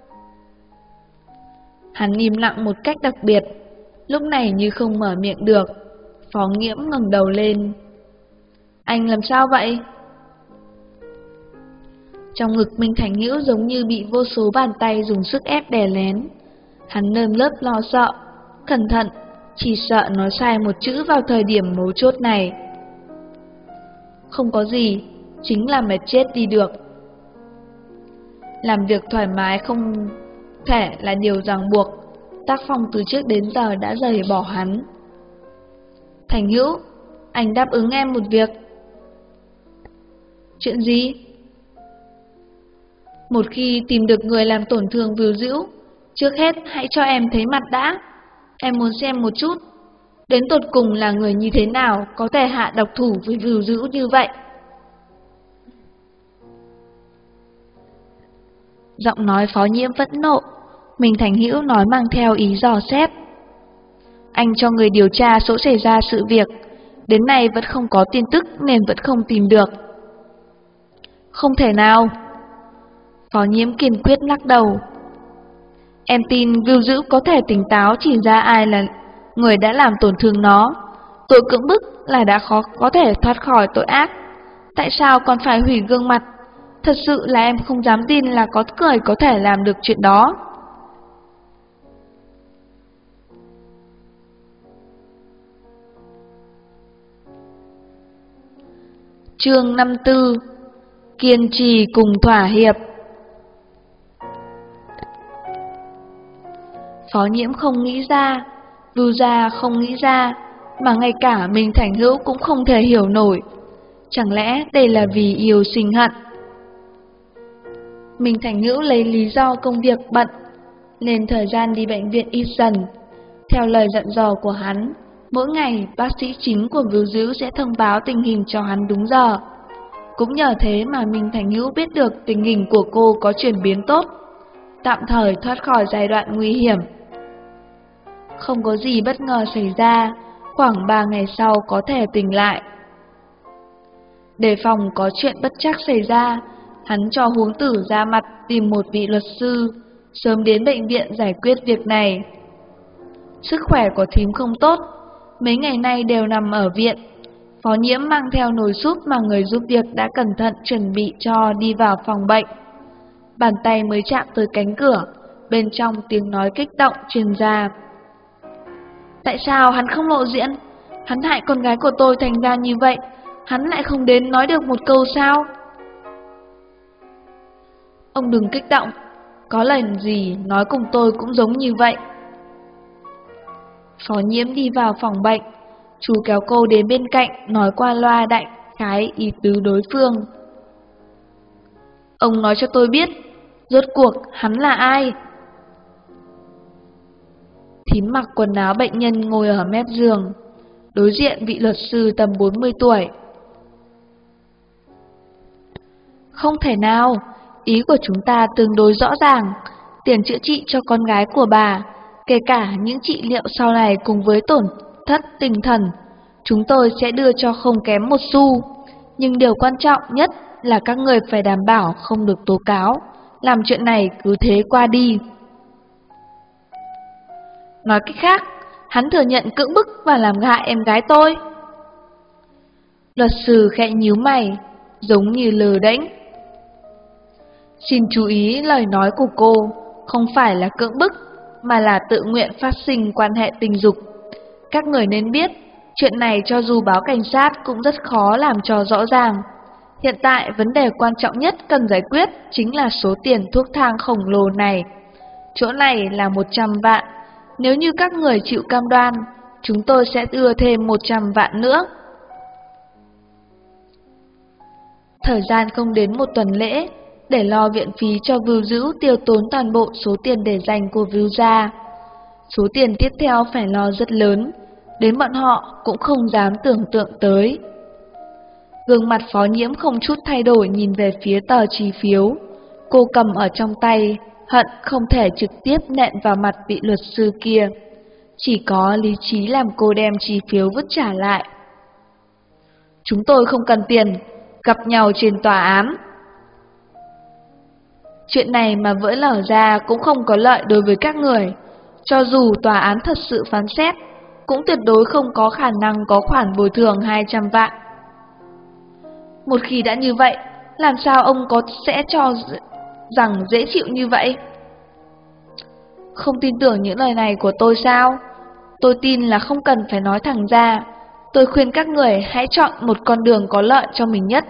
Hắn im lặng một cách đặc biệt, lúc này như không mở miệng được. Phó Nhiễm ngẩng đầu lên. Anh làm sao vậy? Trong ngực Minh Thành Hữu giống như bị vô số bàn tay dùng sức ép đè lén. Hắn nơm nớp lo sợ, cẩn thận, chỉ sợ nói sai một chữ vào thời điểm mấu chốt này. Không có gì, chính là mệt chết đi được. Làm việc thoải mái không thể là điều ràng buộc. Tác phong từ trước đến giờ đã rời bỏ hắn. Thành Hữu, anh đáp ứng em một việc. Chuyện gì? Một khi tìm được người làm tổn thương Vưu Dữ, trước hết hãy cho em thấy mặt đã. Em muốn xem một chút, đến tột cùng là người như thế nào có thể hạ độc thủ với Vưu Dữ như vậy. Giọng nói Phó Nhiễm vẫn nộ, Minh Thành Hữu nói mang theo ý dò xét. Anh cho người điều tra chỗ xảy ra sự việc, đến nay vẫn không có tin tức nên vẫn không tìm được. Không thể nào. Phó Nhiễm kiên quyết lắc đầu. Em tin Vưu Dữ có thể tỉnh táo chỉ ra ai là người đã làm tổn thương nó. Tội cưỡng bức là đã khó có thể thoát khỏi tội ác. Tại sao còn phải hủy gương mặt? Thật sự là em không dám tin là có người có thể làm được chuyện đó. Chương 54. Kiên trì cùng thỏa hiệp. Phó Nhiễm không nghĩ ra, Vưu gia không nghĩ ra, mà ngay cả Minh Thành Hữu cũng không thể hiểu nổi. Chẳng lẽ đây là vì yêu sinh hận? Minh Thành Hữu lấy lý do công việc bận, nên thời gian đi bệnh viện ít dần. Theo lời dặn dò của hắn, mỗi ngày bác sĩ chính của Vưu Dữ sẽ thông báo tình hình cho hắn đúng giờ. Cũng nhờ thế mà Minh Thành Hữu biết được tình hình của cô có chuyển biến tốt, tạm thời thoát khỏi giai đoạn nguy hiểm. Không có gì bất ngờ xảy ra, khoảng 3 ngày sau có thể tỉnh lại. Để phòng có chuyện bất trắc xảy ra, hắn cho Huống Tử ra mặt tìm một vị luật sư, sớm đến bệnh viện giải quyết việc này. Sức khỏe của thím không tốt, mấy ngày nay đều nằm ở viện. Phó Nhiễm mang theo nồi súp mà người giúp việc đã cẩn thận chuẩn bị cho đi vào phòng bệnh. Bàn tay mới chạm tới cánh cửa, bên trong tiếng nói kích động truyền ra. Tại sao hắn không lộ diện? Hắn hại con gái của tôi thành ra như vậy, hắn lại không đến nói được một câu sao? Ông đừng kích động, có lời gì nói cùng tôi cũng giống như vậy. Phó Nhiễm đi vào phòng bệnh, chú kéo cô đến bên cạnh nói qua loa đại khái ý tứ đối phương. Ông nói cho tôi biết, rốt cuộc hắn là ai? Thím mặc quần áo bệnh nhân ngồi ở mép giường, đối diện vị luật sư tầm 40 tuổi. Không thể nào, ý của chúng ta tương đối rõ ràng, tiền chữa trị cho con gái của bà, kể cả những trị liệu sau này cùng với tổn thất tinh thần, chúng tôi sẽ đưa cho không kém một xu. Nhưng điều quan trọng nhất là các người phải đảm bảo không được tố cáo, làm chuyện này cứ thế qua đi. Nói cách khác, hắn thừa nhận cưỡng bức và làm hại em gái tôi. Luật sư khẽ nhíu mày, giống như lờ đễnh. Xin chú ý lời nói của cô, không phải là cưỡng bức, mà là tự nguyện phát sinh quan hệ tình dục. Các người nên biết, chuyện này cho dù báo cảnh sát cũng rất khó làm cho rõ ràng. Hiện tại vấn đề quan trọng nhất cần giải quyết chính là số tiền thuốc thang khổng lồ này. Chỗ này là 100 vạn. Nếu như các người chịu cam đoan, chúng tôi sẽ đưa thêm 100 vạn nữa. Thời gian không đến một tuần lễ, để lo viện phí cho Vưu Dữ tiêu tốn toàn bộ số tiền để dành của Vưu gia. Số tiền tiếp theo phải lo rất lớn, đến bọn họ cũng không dám tưởng tượng tới. Gương mặt Phó Nhiễm không chút thay đổi nhìn về phía tờ chi phiếu. Cô cầm ở trong tay, hận không thể trực tiếp nện vào mặt vị luật sư kia. Chỉ có lý trí làm cô đem chi phiếu vứt trả lại. Chúng tôi không cần tiền, gặp nhau trên tòa án. Chuyện này mà vỡ lở ra cũng không có lợi đối với các người. Cho dù tòa án thật sự phán xét, cũng tuyệt đối không có khả năng có khoản bồi thường 200 vạn. Một khi đã như vậy, làm sao ông sẽ cho rằng dễ chịu như vậy? Không tin tưởng những lời này của tôi sao? Tôi tin là không cần phải nói thẳng ra. Tôi khuyên các người hãy chọn một con đường có lợi cho mình nhất.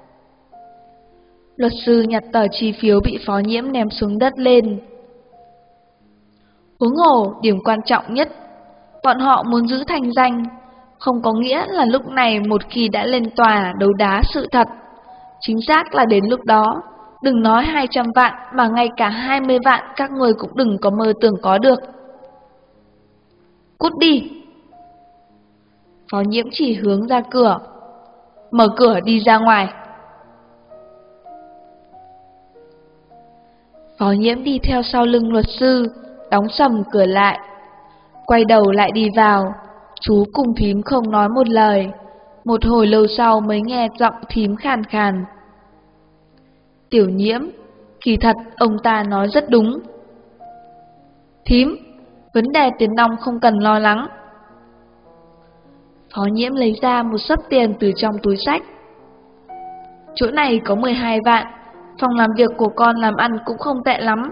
Luật sư nhặt tờ chi phiếu bị Phó Nhiễm ném xuống đất lên. Huống hồ, điểm quan trọng nhất, bọn họ muốn giữ thành danh, không có nghĩa là lúc này một khi đã lên tòa đấu đá sự thật. Chính xác là đến lúc đó, đừng nói 200 vạn mà ngay cả 20 vạn các người cũng đừng có mơ tưởng có được. Cút đi! Phó Nhiễm chỉ hướng ra cửa. Mở cửa đi ra ngoài. Phó Nhiễm đi theo sau lưng luật sư, đóng sầm cửa lại. Quay đầu lại đi vào, chú cùng thím không nói một lời. Một hồi lâu sau mới nghe giọng thím khàn khàn. Tiểu Nhiễm, kỳ thật ông ta nói rất đúng. Thím, vấn đề tiền nong không cần lo lắng. Phó Nhiễm lấy ra một xấp tiền từ trong túi xách. Chỗ này có 12 vạn, phòng làm việc của con làm ăn cũng không tệ lắm.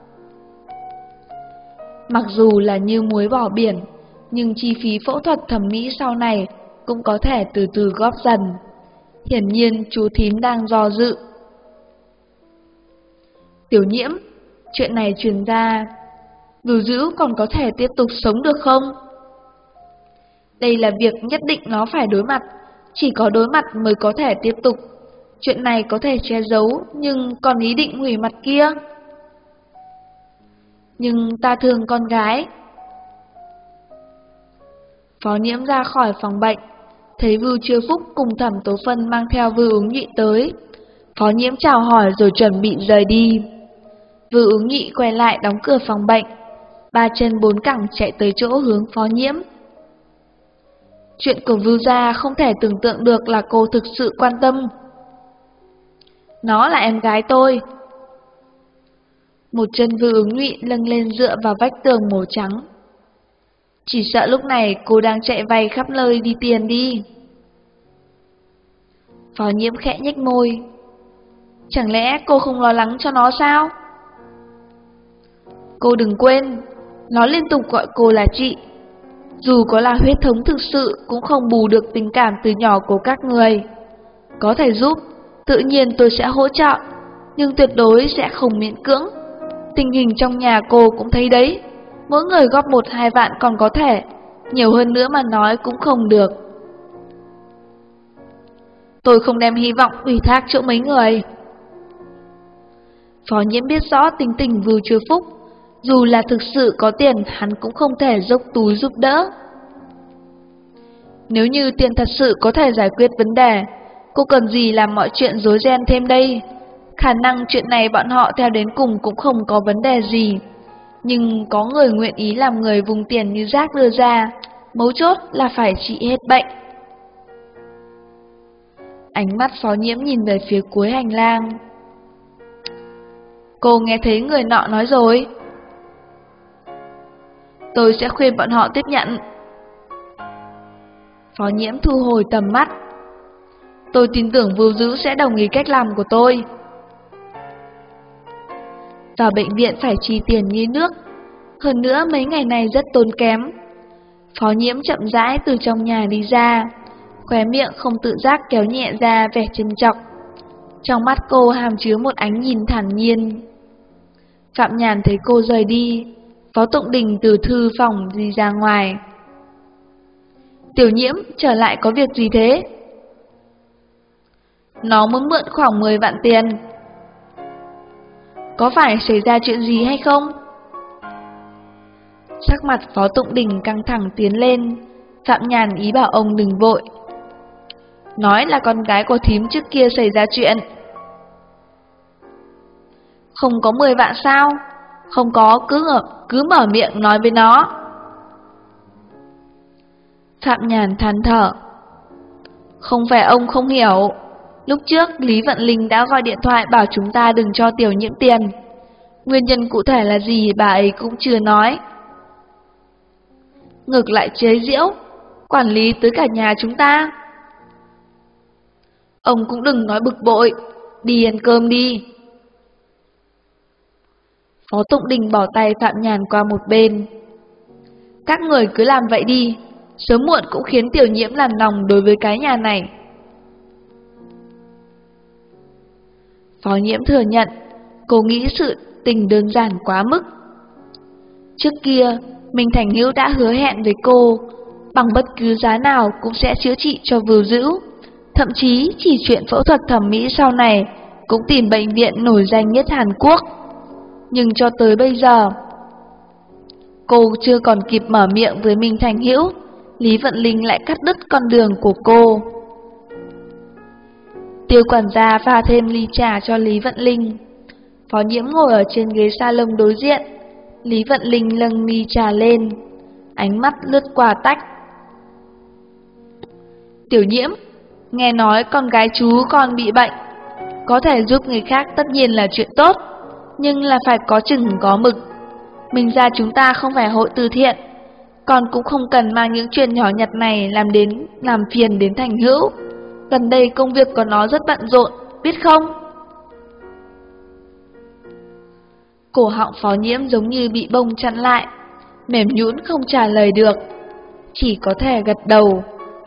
Mặc dù là như muối bỏ biển, nhưng chi phí phẫu thuật thẩm mỹ sau này cũng có thể từ từ góp dần. Hiển nhiên chú thím đang do dự. Tiểu Nhiễm, chuyện này truyền ra, Vưu Dữ còn có thể tiếp tục sống được không? Đây là việc nhất định nó phải đối mặt, chỉ có đối mặt mới có thể tiếp tục. Chuyện này có thể che giấu, nhưng còn ý định hủy mặt kia. Nhưng ta thương con gái. Phó Nhiễm ra khỏi phòng bệnh, thấy Vưu Chiêu Phúc cùng Thẩm Tố Phân mang theo Vưu Ứng Nhị tới. Phó Nhiễm chào hỏi rồi chuẩn bị rời đi. Vưu Ứng Nhị quay lại đóng cửa phòng bệnh, ba chân bốn cẳng chạy tới chỗ hướng Phó Nhiễm. Chuyện của Vưu gia không thể tưởng tượng được là cô thực sự quan tâm. Nó là em gái tôi. Một chân Vưu Ứng Nhị lâng lên dựa vào vách tường màu trắng. Chỉ sợ lúc này cô đang chạy vay khắp nơi đi tiền đi. Phó Nhiễm khẽ nhếch môi. Chẳng lẽ cô không lo lắng cho nó sao? Cô đừng quên, nó liên tục gọi cô là chị. Dù có là huyết thống thực sự cũng không bù được tình cảm từ nhỏ của các người. Có thể giúp, tự nhiên tôi sẽ hỗ trợ. nhưng tuyệt đối sẽ không miễn cưỡng. Tình hình trong nhà cô cũng thấy đấy, mỗi người góp 1-2 vạn còn có thể, nhiều hơn nữa mà nói cũng không được. Tôi không đem hy vọng ủy thác chỗ mấy người. Phó Nhiễm biết rõ tính tình Vưu Chưa Phúc, dù là thực sự có tiền hắn cũng không thể dốc túi giúp đỡ. Nếu như tiền thật sự có thể giải quyết vấn đề, cô cần gì làm mọi chuyện rối ren thêm đây? Khả năng chuyện này bọn họ theo đến cùng cũng không có vấn đề gì. Nhưng có người nguyện ý làm người vùng tiền như rác đưa ra, mấu chốt là phải trị hết bệnh. Ánh mắt Phó Nhiễm nhìn về phía cuối hành lang. Cô nghe thấy người nọ nói rồi. Tôi sẽ khuyên bọn họ tiếp nhận. Phó Nhiễm thu hồi tầm mắt. Tôi tin tưởng Vưu Dữ sẽ đồng ý cách làm của tôi. Vào bệnh viện phải chi tiền như nước, hơn nữa mấy ngày này rất tốn kém. Phó Nhiễm chậm rãi từ trong nhà đi ra, khóe miệng không tự giác kéo nhẹ ra vẻ trân trọng. Trong mắt cô hàm chứa một ánh nhìn thản nhiên. Phạm Nhàn thấy cô rời đi, Phó Tụng Đình từ thư phòng đi ra ngoài. Tiểu Nhiễm trở lại có việc gì thế? Nó muốn mượn khoảng 10 vạn tiền. Có phải xảy ra chuyện gì hay không? Sắc mặt Phó Tụng Đình căng thẳng tiến lên. Phạm Nhàn ý bảo ông đừng vội. Nói là con gái của thím trước kia xảy ra chuyện. Không có 10 vạn sao? Không có, cứ mở miệng nói với nó. Phạm Nhàn than thở. Không phải ông không hiểu. Lúc trước Lý Vận Linh đã gọi điện thoại bảo chúng ta đừng cho Tiểu Nhiễm tiền. Nguyên nhân cụ thể là gì bà ấy cũng chưa nói. Ngược lại chế giễu, quản lý tới cả nhà chúng ta. Ông cũng đừng nói bực bội, đi ăn cơm đi. Phó Tụng Đình bỏ tay Phạm Nhàn qua một bên. Các người cứ làm vậy đi, sớm muộn cũng khiến Tiểu Nhiễm lằn lòng đối với cái nhà này. Phó Nhiễm thừa nhận, cô nghĩ sự tình đơn giản quá mức. Trước kia, Minh Thành Hữu đã hứa hẹn với cô, bằng bất cứ giá nào cũng sẽ chữa trị cho Vưu Dữ. Thậm chí chỉ chuyện phẫu thuật thẩm mỹ sau này cũng tìm bệnh viện nổi danh nhất Hàn Quốc. Nhưng cho tới bây giờ, cô chưa còn kịp mở miệng với Minh Thành Hữu, Lý Vận Linh lại cắt đứt con đường của cô. Tiêu quản gia pha thêm ly trà cho Lý Vận Linh. Phó Nhiễm ngồi ở trên ghế salon đối diện. Lý Vận Linh nâng ly trà lên, ánh mắt lướt qua tách. Tiểu Nhiễm, nghe nói con gái chú con bị bệnh, có thể giúp người khác tất nhiên là chuyện tốt, nhưng là phải có chừng có mực. Mình ra chúng ta không phải hội từ thiện, con cũng không cần mang những chuyện nhỏ nhặt này làm phiền đến Thành Hữu. Gần đây công việc của nó rất bận rộn, biết không? Cổ họng Phó Nhiễm giống như bị bông chặn lại, mềm nhũn không trả lời được, chỉ có thể gật đầu.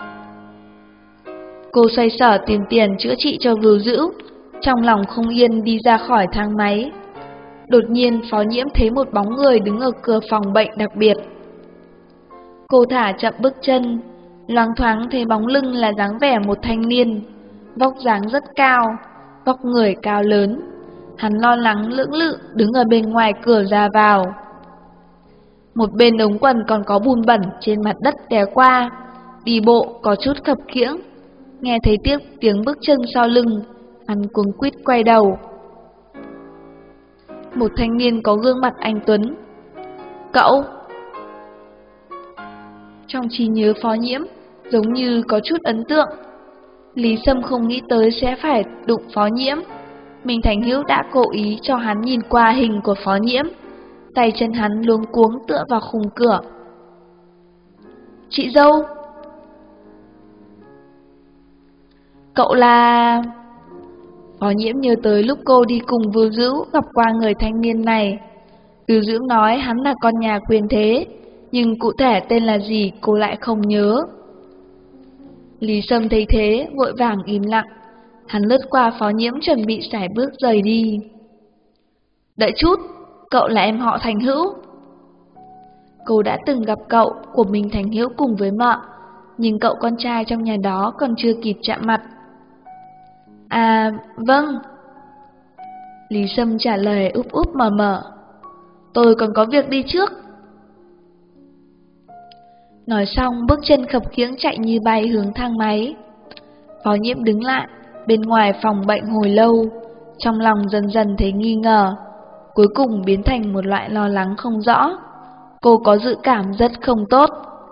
Cô xoay sở tìm tiền chữa trị cho Vưu Dữ, trong lòng không yên đi ra khỏi thang máy. Đột nhiên Phó Nhiễm thấy một bóng người đứng ở cửa phòng bệnh đặc biệt. Cô thả chậm bước chân, loáng thoáng thấy bóng lưng là dáng vẻ một thanh niên, vóc dáng rất cao, vóc người cao lớn. Hắn lo lắng lưỡng lự đứng ở bên ngoài cửa ra vào. Một bên ống quần còn có bùn bẩn trên mặt đất té qua, đi bộ có chút khập khiễng. Nghe thấy tiếng bước chân sau lưng, hắn cuống quýt quay đầu. Một thanh niên có gương mặt anh tuấn. Cậu! Trong trí nhớ Phó Nhiễm, giống như có chút ấn tượng. Lý Sâm không nghĩ tới sẽ phải đụng Phó Nhiễm. Minh Thành Hữu đã cố ý cho hắn nhìn qua hình của Phó Nhiễm. Tay chân hắn luống cuống tựa vào khung cửa. Chị dâu! Cậu là... Phó Nhiễm nhớ tới lúc cô đi cùng Vưu Dữ gặp qua người thanh niên này. Vưu Dữ nói hắn là con nhà quyền thế, nhưng cụ thể tên là gì cô lại không nhớ. Lý Sâm thấy thế, vội vàng im lặng. Hắn lướt qua Phó Nhiễm chuẩn bị sải bước rời đi. Đợi chút, cậu là em họ Thành Hữu. Cô đã từng gặp cậu của mình Thành Hữu cùng với mợ, nhưng cậu con trai trong nhà đó còn chưa kịp chạm mặt. À, vâng. Lý Sâm trả lời úp úp mờ mờ. Tôi còn có việc đi trước. Nói xong bước chân khập khiễng chạy như bay hướng thang máy. Phó Nhiễm đứng lại bên ngoài phòng bệnh hồi lâu, trong lòng dần dần thấy nghi ngờ, cuối cùng biến thành một loại lo lắng không rõ. Cô có dự cảm rất không tốt.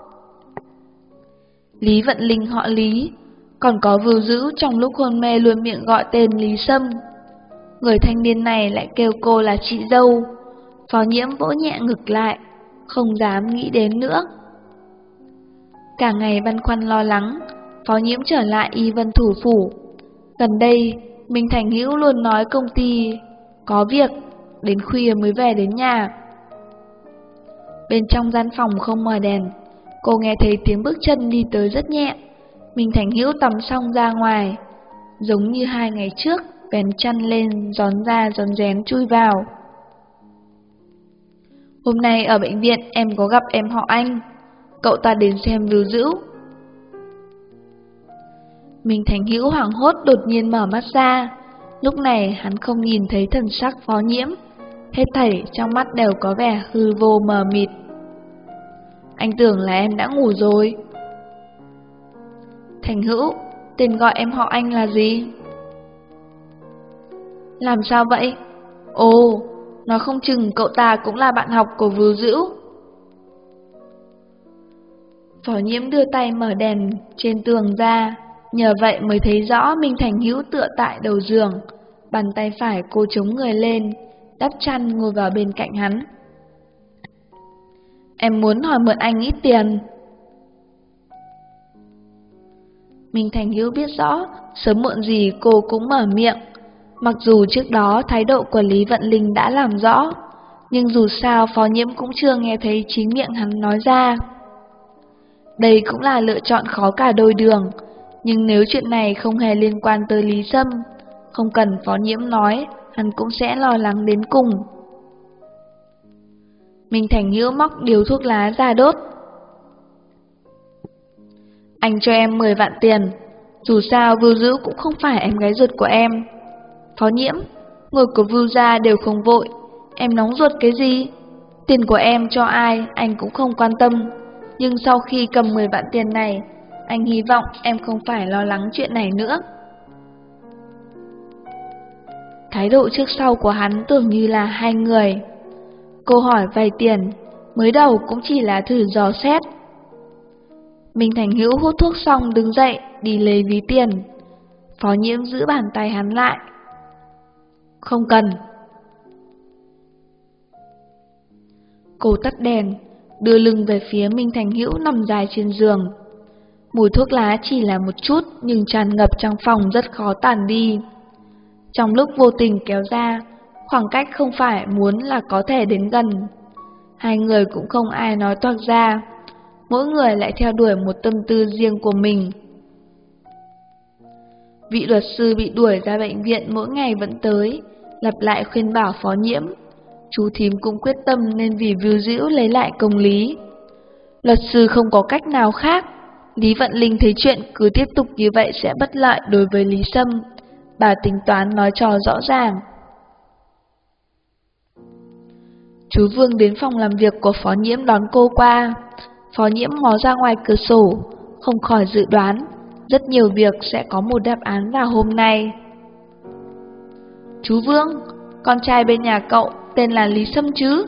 Lý Vận Linh họ Lý, còn có Vưu Dữ trong lúc hôn mê luôn miệng gọi tên Lý Sâm. Người thanh niên này lại kêu cô là chị dâu. Phó Nhiễm vỗ nhẹ ngực lại, không dám nghĩ đến nữa. Cả ngày băn khoăn lo lắng, Phó Nhiễm trở lại Y Vân thủ phủ. Gần đây, Minh Thành Hữu luôn nói công ty có việc, đến khuya mới về đến nhà. Bên trong gian phòng không mở đèn, cô nghe thấy tiếng bước chân đi tới rất nhẹ. Minh Thành Hữu tắm xong ra ngoài, giống như 2 ngày trước, vén chăn lên, gión ra gión rén chui vào. Hôm nay ở bệnh viện em có gặp em họ Anh, cậu ta đến xem Vưu Dữ. Minh Thành Hữu hoảng hốt đột nhiên mở mắt ra. Lúc này hắn không nhìn thấy thần sắc Phó Nhiễm, hết thảy trong mắt đều có vẻ hư vô mờ mịt. Anh tưởng là em đã ngủ rồi. Thành Hữu, tên gọi em họ Anh là gì? Làm sao vậy? Ồ, nói không chừng cậu ta cũng là bạn học của Vưu Dữ. Phó Nhiễm đưa tay mở đèn trên tường ra, nhờ vậy mới thấy rõ Minh Thành Hữu tựa tại đầu giường, bàn tay phải cô chống người lên, đắp chăn ngồi vào bên cạnh hắn. Em muốn hỏi mượn anh ít tiền. Minh Thành Hữu biết rõ, sớm muộn gì cô cũng mở miệng. Mặc dù trước đó thái độ của Lý Vận Linh đã làm rõ, nhưng dù sao Phó Nhiễm cũng chưa nghe thấy chính miệng hắn nói ra. Đây cũng là lựa chọn khó cả đôi đường, nhưng nếu chuyện này không hề liên quan tới Lý Sâm, không cần Phó Nhiễm nói, hắn cũng sẽ lo lắng đến cùng. Minh Thành Hữu móc điếu thuốc lá ra đốt. Anh cho em 10 vạn tiền, dù sao Vưu Dữ cũng không phải em gái ruột của em. Phó Nhiễm, người của Vưu gia đều không vội, em nóng ruột cái gì? Tiền của em cho ai anh cũng không quan tâm, nhưng sau khi cầm 10 vạn tiền này, anh hy vọng em không phải lo lắng chuyện này nữa. Thái độ trước sau của hắn tưởng như là hai người. Cô hỏi vay tiền, mới đầu cũng chỉ là thử dò xét. Minh Thành Hữu hút thuốc xong đứng dậy, đi lấy ví tiền. Phó Nhiễm giữ bàn tay hắn lại. Không cần. Cô tắt đèn, đưa lưng về phía Minh Thành Hữu nằm dài trên giường. Mùi thuốc lá chỉ là một chút nhưng tràn ngập trong phòng rất khó tản đi. Trong lúc vô tình kéo ra, khoảng cách không phải muốn là có thể đến gần. Hai người cũng không ai nói toạc ra, mỗi người lại theo đuổi một tâm tư riêng của mình. Vị luật sư bị đuổi ra bệnh viện mỗi ngày vẫn tới, lặp lại khuyên bảo Phó Nhiễm. Chú thím cũng quyết tâm nên vì Vưu Dữ lấy lại công lý. Luật sư không có cách nào khác. Lý Vận Linh thấy chuyện cứ tiếp tục như vậy sẽ bất lợi đối với Lý Sâm. Bà tính toán nói trò rõ ràng. Chú Vương đến phòng làm việc của Phó Nhiễm đón cô qua. Phó Nhiễm ngó ra ngoài cửa sổ, không khỏi dự đoán rất nhiều việc sẽ có một đáp án vào hôm nay. Chú Vương, con trai bên nhà cậu tên là Lý Sâm chứ?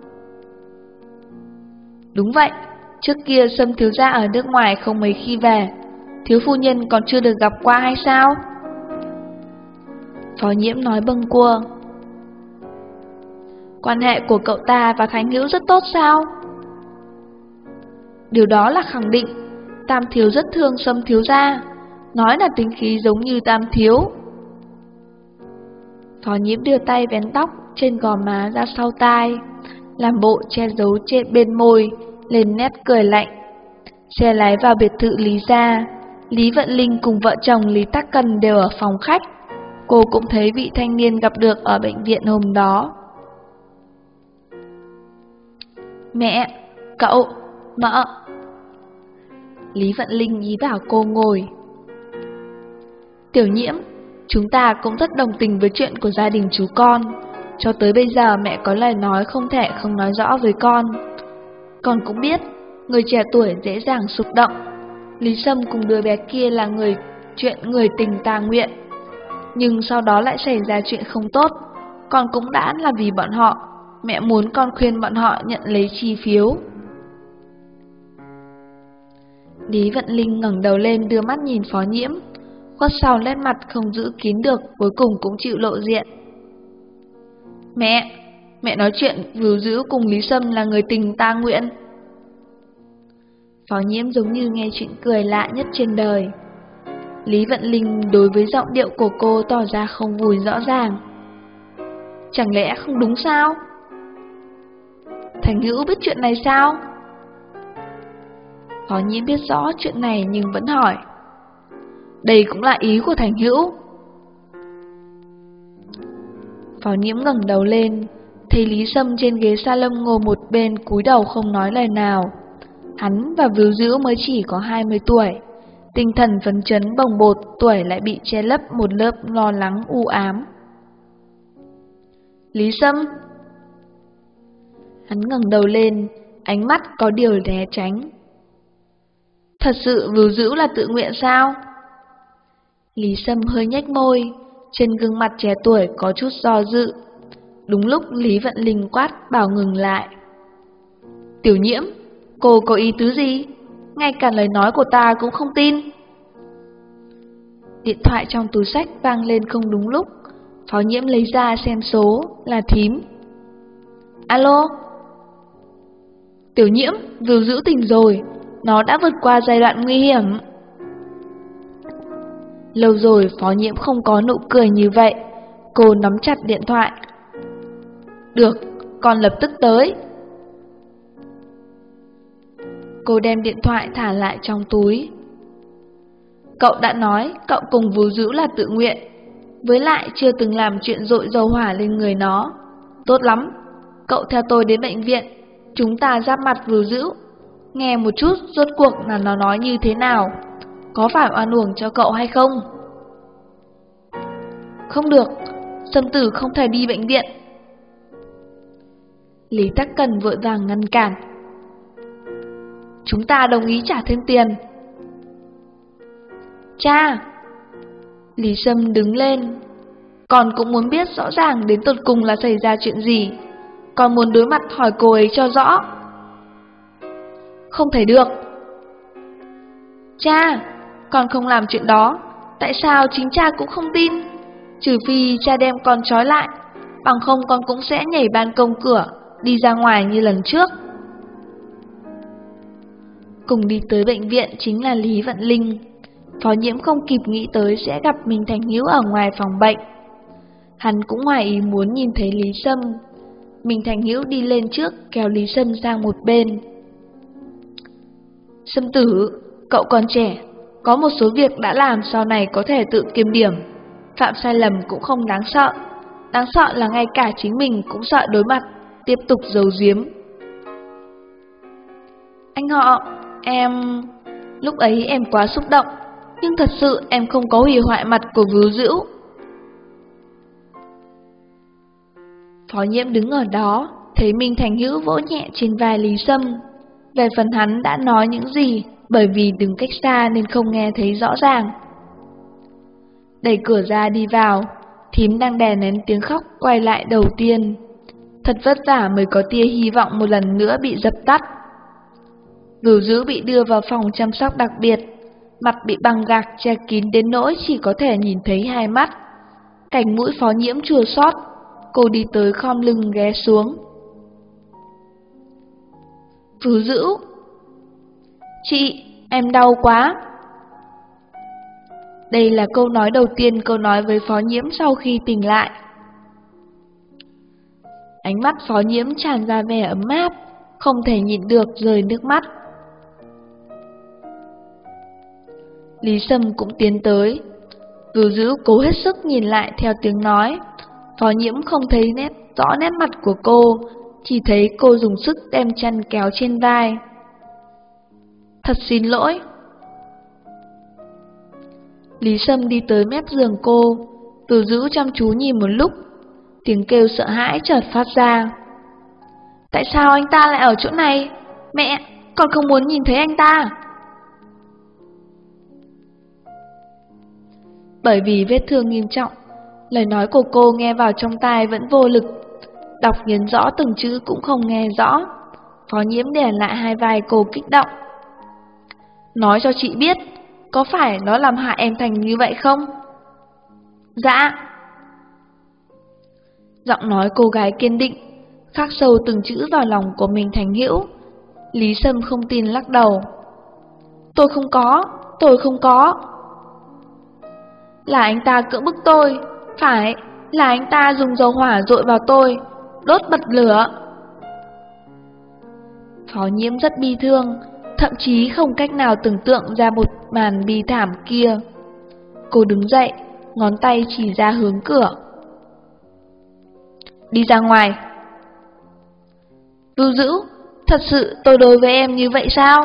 Đúng vậy, trước kia Sâm thiếu gia ở nước ngoài không mấy khi về, thiếu phu nhân còn chưa được gặp qua hay sao? Phó Nhiễm nói bâng quơ. Quan hệ của cậu ta và Thành Hữu rất tốt sao? Điều đó là khẳng định. Tam thiếu rất thương Sâm thiếu gia, nói là tính khí giống như Tam thiếu. Phó Nhiễm đưa tay vén tóc trên gò má ra sau tai, làm bộ che giấu trên bên môi, lên nét cười lạnh. Xe lái vào biệt thự Lý gia, Lý Vận Linh cùng vợ chồng Lý Tắc Cần đều ở phòng khách. Cô cũng thấy vị thanh niên gặp được ở bệnh viện hôm đó. Mẹ, cậu, mợ. Lý Vận Linh ý bảo cô ngồi. Tiểu Nhiễm, chúng ta cũng rất đồng tình với chuyện của gia đình chú con. Cho tới bây giờ mẹ có lời nói không thể không nói rõ với con. Con cũng biết, người trẻ tuổi dễ dàng xúc động. Lý Sâm cùng đứa bé kia là chuyện người tình tà nguyện. Nhưng sau đó lại xảy ra chuyện không tốt. Con cũng đã là vì bọn họ. Mẹ muốn con khuyên bọn họ nhận lấy chi phiếu. Lý Vận Linh ngẩng đầu lên đưa mắt nhìn Phó Nhiễm. Khuất sau nét mặt không giữ kín được, cuối cùng cũng chịu lộ diện. Mẹ nói chuyện Vưu Dữ cùng Lý Sâm là người tình ta nguyện. Phó Nhiễm giống như nghe chuyện cười lạ nhất trên đời. Lý Vận Linh đối với giọng điệu của cô tỏ ra không vui rõ ràng. Chẳng lẽ không đúng sao? Thành Hữu biết chuyện này sao? Phó Nhiễm biết rõ chuyện này nhưng vẫn hỏi. Đây cũng là ý của Thành Hữu. Phó Nhiễm ngẩng đầu lên, thấy Lý Sâm trên ghế salon ngồi một bên cúi đầu không nói lời nào. Hắn và Vưu Dữ mới chỉ có 20 tuổi, tinh thần phấn chấn bồng bột, tuổi lại bị che lấp một lớp lo lắng u ám. Lý Sâm. Hắn ngẩng đầu lên, ánh mắt có điều né tránh. Thật sự Vưu Dữ là tự nguyện sao? Lý Sâm hơi nhếch môi, trên gương mặt trẻ tuổi có chút do dự. Đúng lúc Lý Vận Linh quát bảo ngừng lại. Tiểu Nhiễm, cô có ý tứ gì? Ngay cả lời nói của ta cũng không tin. Điện thoại trong túi sách vang lên không đúng lúc. Phó Nhiễm lấy ra xem số, là thím. Alo? Tiểu Nhiễm, Vưu Dữ tỉnh rồi, nó đã vượt qua giai đoạn nguy hiểm. Lâu rồi Phó Nhiễm không có nụ cười như vậy. Cô nắm chặt điện thoại. Được, con lập tức tới. Cô đem điện thoại thả lại trong túi. Cậu đã nói cậu cùng Vưu Dữ là tự nguyện, với lại chưa từng làm chuyện dội dầu hỏa lên người nó. Tốt lắm, cậu theo tôi đến bệnh viện, chúng ta giáp mặt Vưu Dữ, nghe một chút rốt cuộc là nó nói như thế nào, có phải oan uổng cho cậu hay không? Không được, Sâm Tử không thể đi bệnh viện. Lý Tắc Cần vội vàng ngăn cản. Chúng ta đồng ý trả thêm tiền. Cha! Lý Sâm đứng lên. Con cũng muốn biết rõ ràng đến tột cùng là xảy ra chuyện gì. Con muốn đối mặt hỏi cô ấy cho rõ. Không thể được. Cha! Con không làm chuyện đó. Tại sao chính cha cũng không tin? Trừ phi cha đem con trói lại, bằng không con cũng sẽ nhảy ban công cửa, đi ra ngoài như lần trước. Cùng đi tới bệnh viện chính là Lý Vận Linh. Phó Nhiễm không kịp nghĩ tới sẽ gặp Minh Thành Hữu ở ngoài phòng bệnh. Hắn cũng ngoài ý muốn nhìn thấy Lý Sâm. Minh Thành Hữu đi lên trước kéo Lý Sâm sang một bên. Sâm Tử, cậu còn trẻ, có một số việc đã làm sau này có thể tự kiểm điểm. Phạm sai lầm cũng không đáng sợ. Đáng sợ là ngay cả chính mình cũng sợ đối mặt, tiếp tục giấu giếm. Anh họ, lúc ấy em quá xúc động, nhưng thật sự em không có hủy hoại mặt của Vưu Dữ. Phó Nhiễm đứng ở đó, thấy Minh Thành Hữu vỗ nhẹ trên vai Lý Sâm. Về phần hắn đã nói những gì, bởi vì đứng cách xa nên không nghe thấy rõ ràng. Đẩy cửa ra đi vào, thím đang đè nén tiếng khóc quay lại đầu tiên. Thật vất vả mới có tia hy vọng một lần nữa bị dập tắt. Vưu Dữ bị đưa vào phòng chăm sóc đặc biệt, mặt bị băng gạc che kín đến nỗi chỉ có thể nhìn thấy hai mắt. Cánh mũi Phó Nhiễm chua xót, cô đi tới khom lưng ghé xuống. Vưu Dữ, chị, em đau quá. Đây là câu nói đầu tiên cô nói với Phó Nhiễm sau khi tỉnh lại. Ánh mắt Phó Nhiễm tràn ra vẻ ấm áp, không thể nhịn được rơi nước mắt. Lý Sâm cũng tiến tới. Vưu Dữ cố hết sức nhìn lại theo tiếng nói. Phó Nhiễm không thấy rõ nét mặt của cô, chỉ thấy cô dùng sức đem chăn kéo trên vai. Thật xin lỗi. Lý Sâm đi tới mép giường cô, Vưu Dữ chăm chú nhìn một lúc, tiếng kêu sợ hãi chợt phát ra. Tại sao anh ta lại ở chỗ này? Mẹ, con không muốn nhìn thấy anh ta. Bởi vì vết thương nghiêm trọng, lời nói của cô nghe vào trong tai vẫn vô lực, đọc nhấn rõ từng chữ cũng không nghe rõ. Phó Nhiễm đè lại hai vai cô kích động. Nói cho chị biết, có phải nó làm hại em thành như vậy không? Dạ. Giọng nói cô gái kiên định, khắc sâu từng chữ vào lòng của mình Thành Hữu. Lý Sâm không tin lắc đầu. Tôi không có. Là anh ta cưỡng bức tôi, phải, là anh ta dùng dầu hỏa dội vào tôi, đốt bật lửa. Phó Nhiễm rất bi thương, thậm chí không cách nào tưởng tượng ra một màn bi thảm kia. Cô đứng dậy, ngón tay chỉ ra hướng cửa. Đi ra ngoài. Vưu Dữ, thật sự tôi đối với em như vậy sao?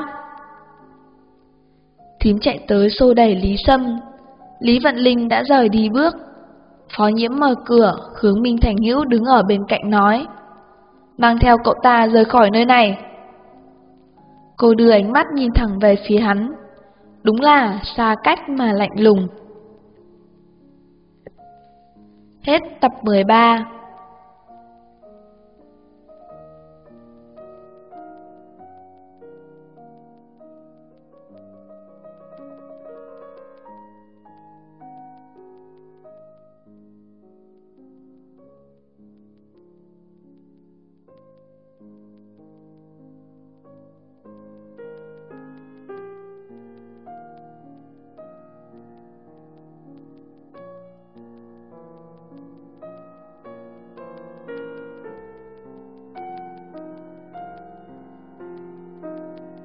Thím chạy tới xô đẩy Lý Sâm. Lý Vận Linh đã rời đi bước. Phó Nhiễm mở cửa, hướng Minh Thành Hữu đứng ở bên cạnh nói. Mang theo cậu ta rời khỏi nơi này. Cô đưa ánh mắt nhìn thẳng về phía hắn. Đúng là xa cách mà lạnh lùng. Hết tập 13.